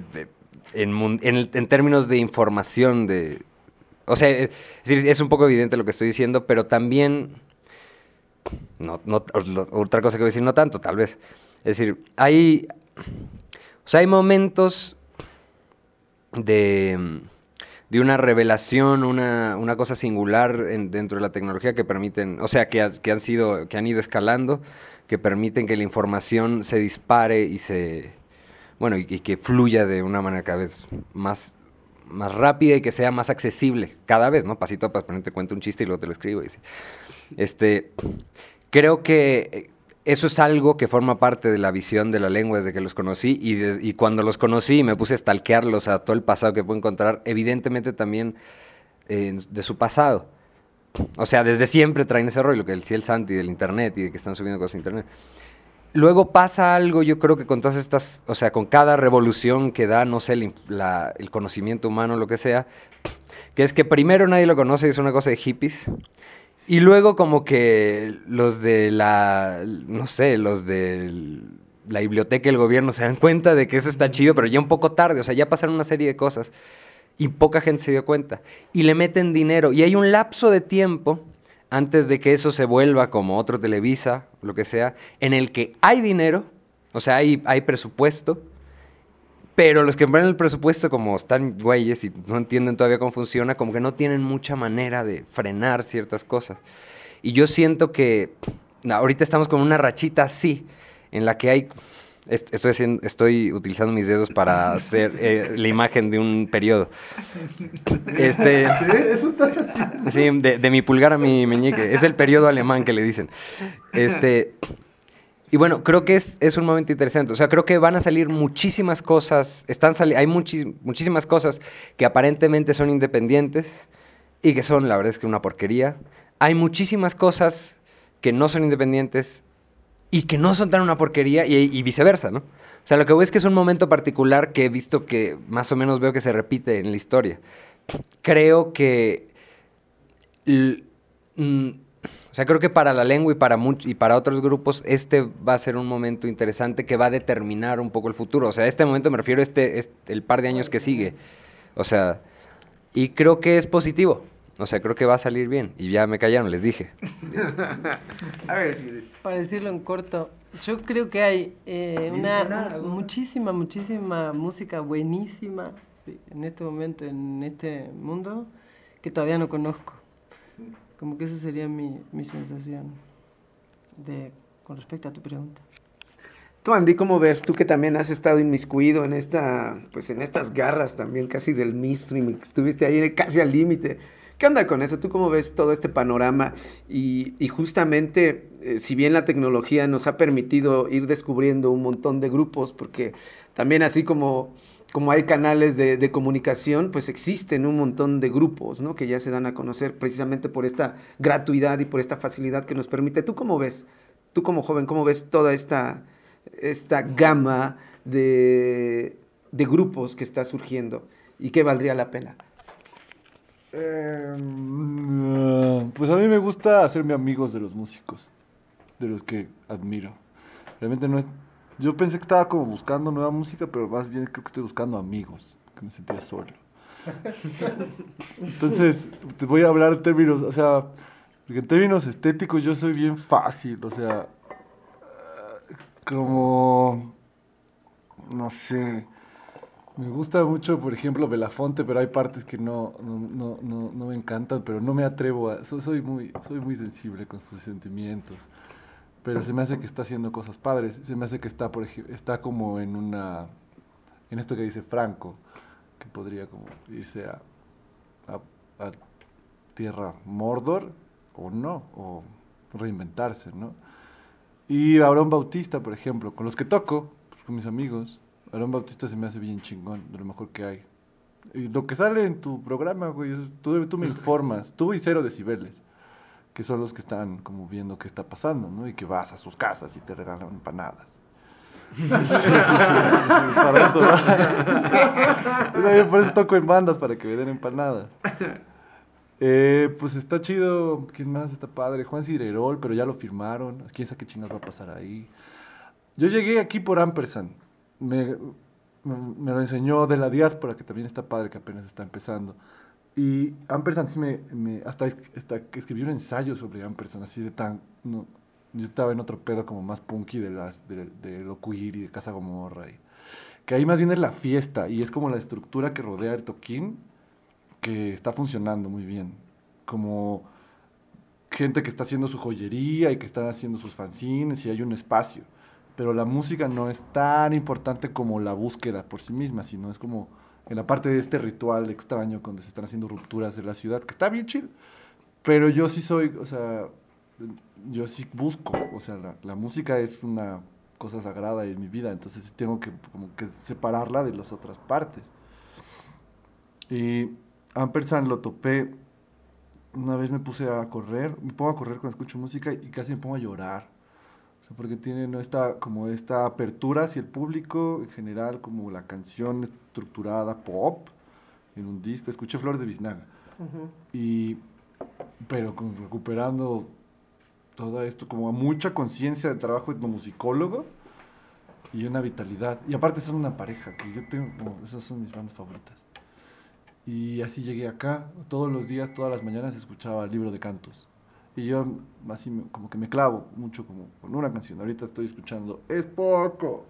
en términos de información, o sea, es un poco evidente lo que estoy diciendo, pero también, otra cosa que voy a decir, no tanto, tal vez. Es decir, hay momentos de una revelación, una cosa singular dentro de la tecnología que permiten, o sea, que han ido escalando, que permiten que la información se dispare y que fluya de una manera cada vez más más rápida y que sea más accesible cada vez, ¿no? Pasito a paso, te cuento un chiste y luego te lo escribo. Y así. Creo que eso es algo que forma parte de la visión de la lengua desde que los conocí y cuando los conocí y me puse a stalkearlos a todo el pasado que puedo encontrar, evidentemente también de su pasado. O sea, desde siempre traen ese rollo, que decía el Santi del internet y de que están subiendo cosas a internet. Luego pasa algo, yo creo que con todas estas, o sea, con cada revolución que da, no sé, el conocimiento humano, lo que sea, que es que primero nadie lo conoce, es una cosa de hippies, y luego como que los de la biblioteca y el gobierno se dan cuenta de que eso está chido, pero ya un poco tarde, o sea, ya pasaron una serie de cosas y poca gente se dio cuenta. Y le meten dinero, y hay un lapso de tiempo antes de que eso se vuelva como otro Televisa, lo que sea, en el que hay dinero, o sea, hay presupuesto, pero los que ponen el presupuesto, como están güeyes y no entienden todavía cómo funciona, como que no tienen mucha manera de frenar ciertas cosas. Y yo siento que ahorita estamos con una rachita así, en la que hay... Estoy utilizando mis dedos para hacer la imagen de un periodo. ¿Sí? ¿Eso estás haciendo? Sí, de mi pulgar a mi meñique. Es el periodo alemán que le dicen. Y bueno, creo que es un momento interesante. O sea, creo que van a salir muchísimas cosas. Hay muchísimas cosas que aparentemente son independientes y que son, la verdad es que una porquería. Hay muchísimas cosas que no son independientes y que no son tan una porquería y viceversa, ¿no? O sea, lo que voy es que es un momento particular que he visto que más o menos veo que se repite en la historia. Creo que... o sea, creo que para la lengua y para otros grupos va a ser un momento interesante que va a determinar un poco el futuro. O sea, a este momento me refiero a el par de años que sigue. O sea, y creo que es positivo. O sea, creo que va a salir bien. Y ya me callaron, les dije. A ver, para decirlo en corto, yo creo que hay muchísima música buenísima, sí, en este momento, en este mundo, que todavía no conozco. Como que esa sería mi sensación con respecto a tu pregunta. tú, Andy, ¿cómo ves? Tú que también has estado inmiscuido en estas garras también casi del mainstream, que estuviste ahí casi al límite. ¿Qué onda con eso? ¿Tú cómo ves todo este panorama? Y justamente, si bien la tecnología nos ha permitido ir descubriendo un montón de grupos, porque también así como hay canales de comunicación, pues existen un montón de grupos, ¿no? Que ya se dan a conocer precisamente por esta gratuidad y por esta facilidad que nos permite. ¿Tú cómo ves? Tú como joven, ¿cómo ves toda esta gama de grupos que está surgiendo? ¿Y qué valdría la pena? Pues a mí me gusta hacerme amigos de los músicos, de los que admiro. Realmente no es... Yo pensé que estaba como buscando nueva música, pero más bien creo que estoy buscando amigos, que me sentía solo. Entonces, te voy a hablar en términos, o sea, porque en términos estéticos yo soy bien fácil, o sea, como, no sé, me gusta mucho, por ejemplo, Belafonte, pero hay partes que no me encantan, pero no me atrevo a... Soy muy sensible con sus sentimientos, pero se me hace que está haciendo cosas padres, se me hace que está, por ejemplo, está como en esto que dice Franco, que podría como irse a tierra Mordor, o no, o reinventarse, ¿no? Y Aarón Bautista, por ejemplo, con los que toco, pues, con mis amigos, Aarón Bautista se me hace bien chingón, de lo mejor que hay. Y lo que sale en tu programa, güey, tú me informas, tú y 0 decibeles, que son los que están como viendo qué está pasando, ¿no? Y que vas a sus casas y te regalan empanadas. Para eso, ¿no? Por eso toco en bandas, para que me den empanadas. Pues está chido. ¿Quién más está padre? Juan Cirerol, pero ya lo firmaron. ¿Quién sabe qué chingas va a pasar ahí? Yo llegué aquí por Ampersand. Me lo enseñó de la diáspora, que también está padre, que apenas está empezando. Y Ampersand sí hasta que escribí un ensayo sobre Ampersand, así de tan... No, yo estaba en otro pedo como más punky de lo queer y de Casa Gomorra. Que ahí más bien es la fiesta y es como la estructura que rodea el toquín, que está funcionando muy bien. Como gente que está haciendo su joyería y que están haciendo sus fanzines y hay un espacio. Pero la música no es tan importante como la búsqueda por sí misma, sino es como en la parte de este ritual extraño donde se están haciendo rupturas de la ciudad, que está bien chido. Pero yo sí soy, o sea, yo sí busco, o sea, la música es una cosa sagrada en mi vida, entonces tengo que como que separarla de las otras partes. Y Ampersand lo topé, una vez me puse a correr, me pongo a correr cuando escucho música y casi me pongo a llorar. O sea, porque tiene como esta apertura hacia el público, en general, como la canción estructurada pop en un disco. Escuché Flores de Biznaga. Pero recuperando todo esto, como mucha conciencia de trabajo etnomusicólogo y una vitalidad. Y aparte son una pareja, que yo tengo, esas son mis bandas favoritas. Y así llegué acá, todos los días, todas las mañanas escuchaba el libro de cantos. Y yo así como que me clavo mucho como con una canción. Ahorita estoy escuchando Es poco,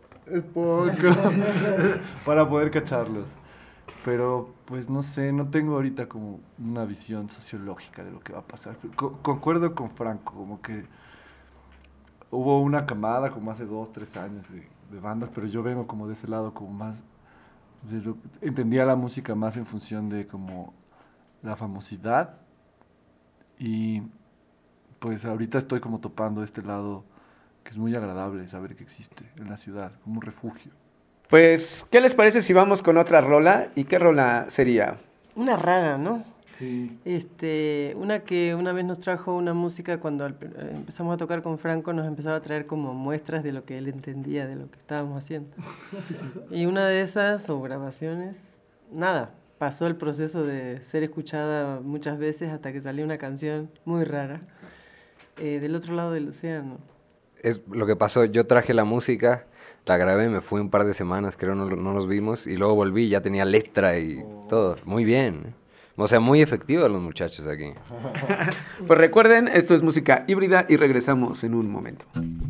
para poder cacharlos. Pero pues no sé, no tengo ahorita como una visión sociológica de lo que va a pasar. Concuerdo con Franco, como que hubo una camada como hace 2, 3 años de bandas, pero yo vengo como de ese lado como más... entendía la música más en función de como la famosidad y pues ahorita estoy como topando este lado que es muy agradable saber que existe en la ciudad, como un refugio. Pues, ¿qué les parece si vamos con otra rola? ¿Y qué rola sería? Una rara, ¿no? Sí. Una que una vez nos trajo una música cuando empezamos a tocar con Franco, nos empezaba a traer como muestras de lo que él entendía de lo que estábamos haciendo. Y una de esas, o grabaciones, nada, pasó el proceso de ser escuchada muchas veces hasta que salió una canción muy rara, del otro lado del océano. Es lo que pasó, yo traje la música, la grabé, me fui un par de semanas, creo no nos vimos, y luego volví, ya tenía letra y todo, muy bien. O sea, muy efectivos los muchachos aquí. Pues recuerden, esto es música híbrida y regresamos en un momento.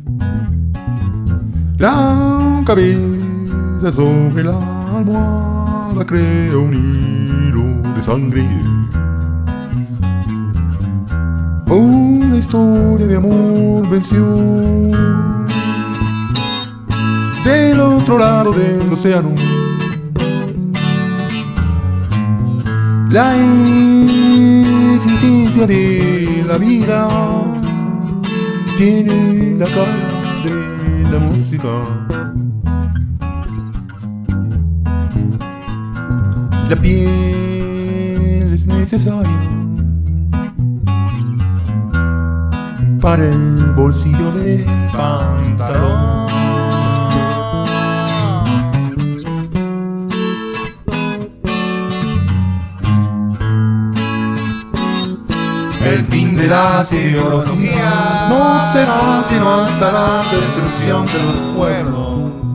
La cabeza sobre la almohada crea un hilo de sangre. Una historia de amor venció del otro lado del océano. La existencia de la vida tiene la cara de la música. La piel es necesaria para el bolsillo del pantalón. El fin de la ideología no será sino hasta la destrucción de los pueblos.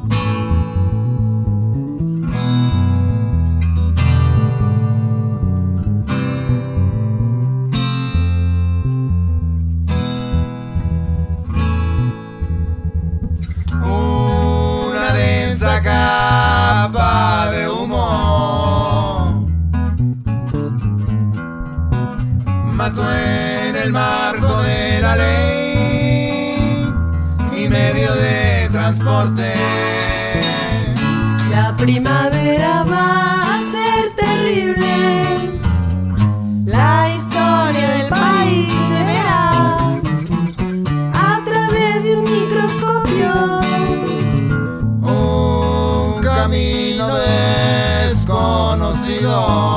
Una densa capa de humo mató en el marco de la ley mi medio de transporte. La primavera va a ser terrible. La historia del país se verá a través de un microscopio. Un camino desconocido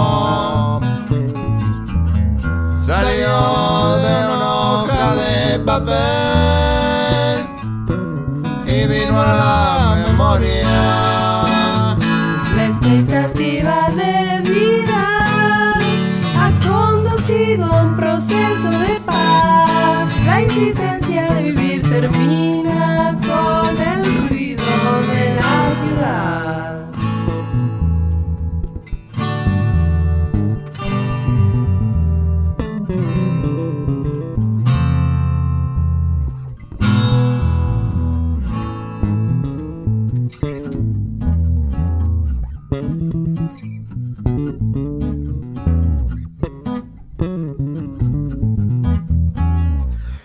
salió de una hoja de papel y vino a la memoria. La expectativa de vida ha conducido a un proceso de paz. La insistencia de vivir termina con el ruido de la ciudad.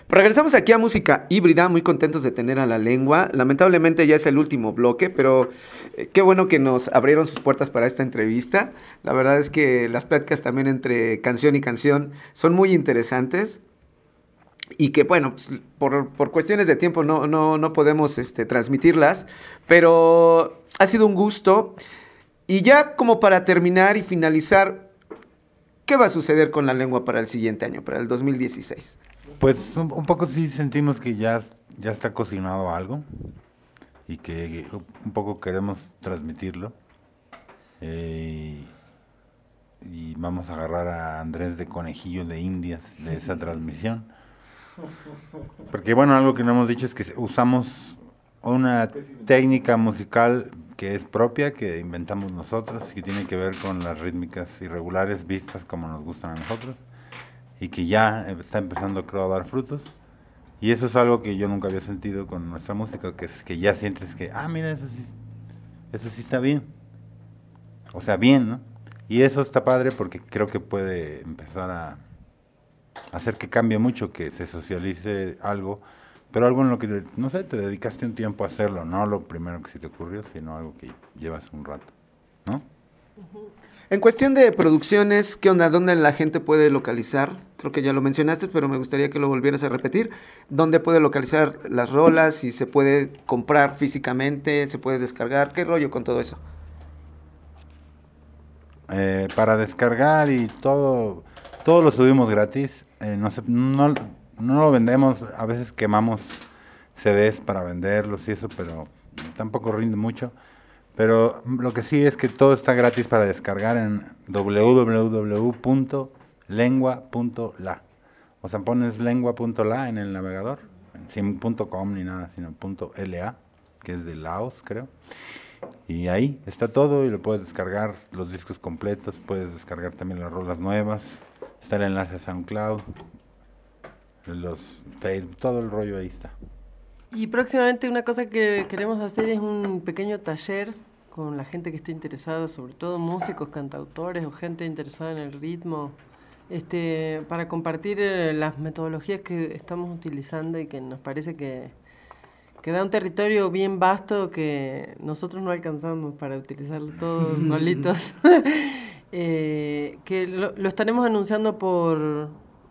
Regresamos aquí a Música Híbrida, muy contentos de tener a La Lengua. Lamentablemente ya es el último bloque, pero qué bueno que nos abrieron sus puertas para esta entrevista. La verdad es que las pláticas también entre canción y canción son muy interesantes y que, bueno, pues, por cuestiones de tiempo no podemos transmitirlas, pero ha sido un gusto. Y ya como para terminar y finalizar, ¿qué va a suceder con La Lengua para el siguiente año, para el 2016? Pues un poco sí sentimos que ya está cocinado algo y que un poco queremos transmitirlo. Y vamos a agarrar a Andrés de Conejillo de Indias de esa transmisión. Porque bueno, algo que no hemos dicho es que usamos una técnica musical que es propia, que inventamos nosotros, que tiene que ver con las rítmicas irregulares vistas como nos gustan a nosotros. Y que ya está empezando, creo, a dar frutos. Y eso es algo que yo nunca había sentido con nuestra música, que es que ya sientes que, mira, eso sí está bien. O sea, bien, ¿no? Y eso está padre porque creo que puede empezar a hacer que cambie mucho, que se socialice algo, pero algo en lo que, no sé, te dedicaste un tiempo a hacerlo, no lo primero que se te ocurrió, sino algo que llevas un rato, ¿no? En cuestión de producciones, ¿qué onda? ¿Dónde la gente puede localizar? Creo que ya lo mencionaste, pero me gustaría que lo volvieras a repetir. ¿Dónde puede localizar las rolas? ¿Si se puede comprar físicamente? ¿Se puede descargar? ¿Qué rollo con todo eso? Para descargar y todo lo subimos gratis. No lo vendemos, a veces quemamos CDs para venderlos y eso, pero tampoco rinde mucho. Pero lo que sí es que todo está gratis para descargar en www.lengua.la. O sea, pones lengua.la en el navegador, sin .com ni nada, sino .la, que es de Laos, creo. Y ahí está todo y lo puedes descargar, los discos completos, puedes descargar también las rolas nuevas, está el enlace a SoundCloud, los Facebook, todo el rollo ahí está. Y próximamente una cosa que queremos hacer es un pequeño taller con la gente que esté interesada, sobre todo músicos, cantautores o gente interesada en el ritmo, para compartir las metodologías que estamos utilizando y que nos parece que da un territorio bien vasto que nosotros no alcanzamos para utilizarlo todos solitos. Que lo estaremos anunciando por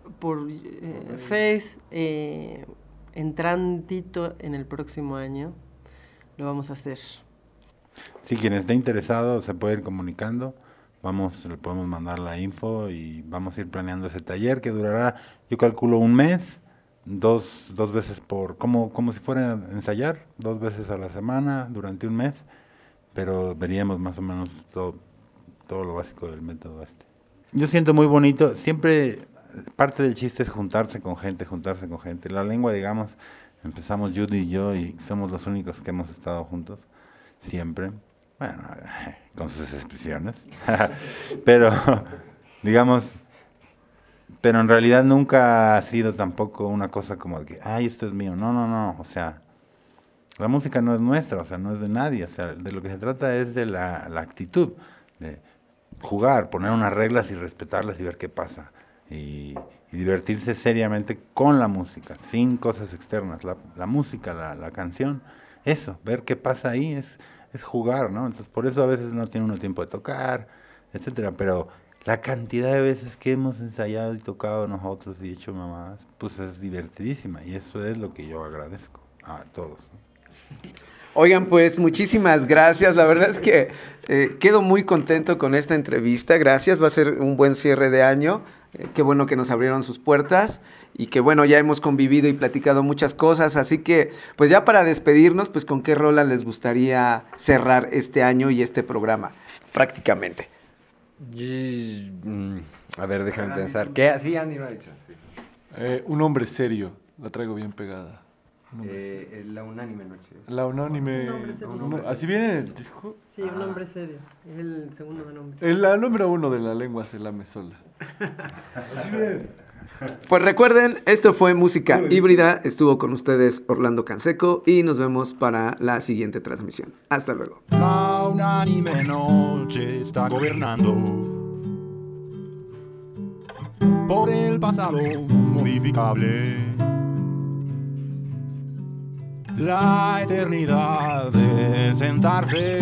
Face, entrandito en el próximo año. Lo vamos a hacer. Si quien esté interesado se puede ir comunicando, le podemos mandar la info y vamos a ir planeando ese taller que durará, yo calculo, un mes, dos veces como si fuera a ensayar, 2 veces a la semana durante un mes, pero veríamos más o menos todo lo básico del método este. Yo siento muy bonito, siempre parte del chiste es juntarse con gente. La Lengua, digamos, empezamos Judy y yo y somos los únicos que hemos estado juntos. Siempre, bueno, con sus expresiones, pero digamos, pero en realidad nunca ha sido tampoco una cosa como de que, esto es mío, no, o sea, la música no es nuestra, o sea, no es de nadie, o sea, de lo que se trata es de la actitud, de jugar, poner unas reglas y respetarlas y ver qué pasa, y divertirse seriamente con la música, sin cosas externas, la música, la canción. Eso, ver qué pasa ahí es jugar, ¿no? Entonces, por eso a veces no tiene uno tiempo de tocar, etcétera, pero la cantidad de veces que hemos ensayado y tocado nosotros y hecho mamadas, pues es divertidísima y eso es lo que yo agradezco a todos, ¿no? Oigan, pues muchísimas gracias. La verdad es que quedo muy contento con esta entrevista. Gracias, va a ser un buen cierre de año. Qué bueno que nos abrieron sus puertas y que bueno, ya hemos convivido y platicado muchas cosas. Así que, pues ya para despedirnos, pues ¿con qué rola les gustaría cerrar este año y este programa? Prácticamente. A ver, déjame pensar. ¿Qué? Sí, Andy lo ha dicho. Sí. Un hombre serio, la traigo bien pegada. La unánime noche. La unánime. Un hombre serio. ¿Así viene en el disco? Sí, un hombre serio. Es el segundo de nombre. La número 1 de La Lengua se lame sola. Así viene. Pues recuerden, esto fue Música Híbrida. Estuvo con ustedes Orlando Canseco y nos vemos para la siguiente transmisión. Hasta luego. La unánime noche está gobernando por el pasado modificable. la eternidad de sentarse.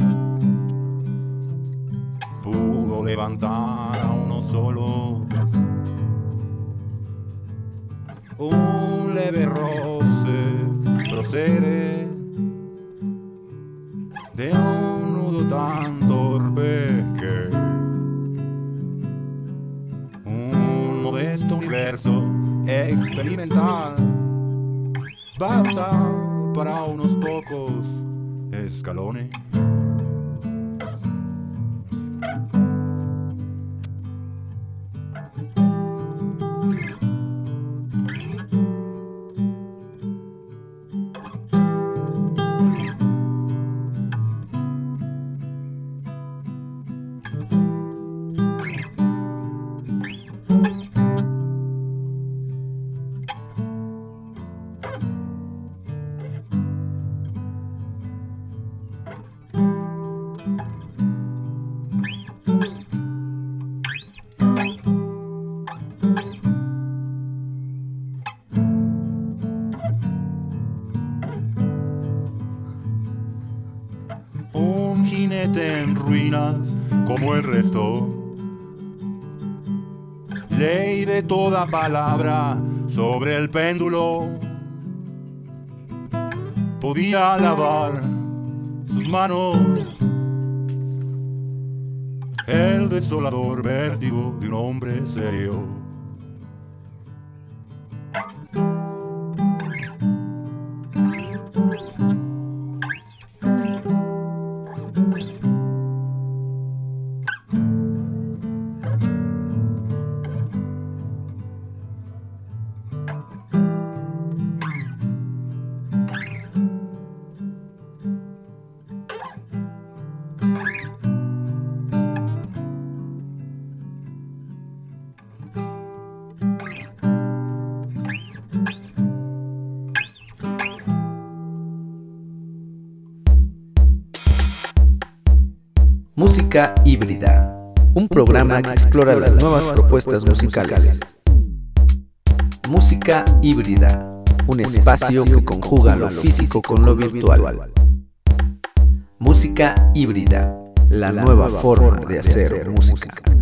Pudo levantar a uno solo. Un leve roce procede de un nudo tan torpe que un modesto universo experimental basta para unos pocos escalones. Un jinete en ruinas como el resto, ley de toda palabra sobre el péndulo, podía lavar sus manos el desolador vértigo de un hombre serio. Música híbrida, un programa que explora las nuevas propuestas musicales. Música híbrida, un espacio que conjuga lo físico con lo virtual. Música híbrida, la nueva forma de hacer música.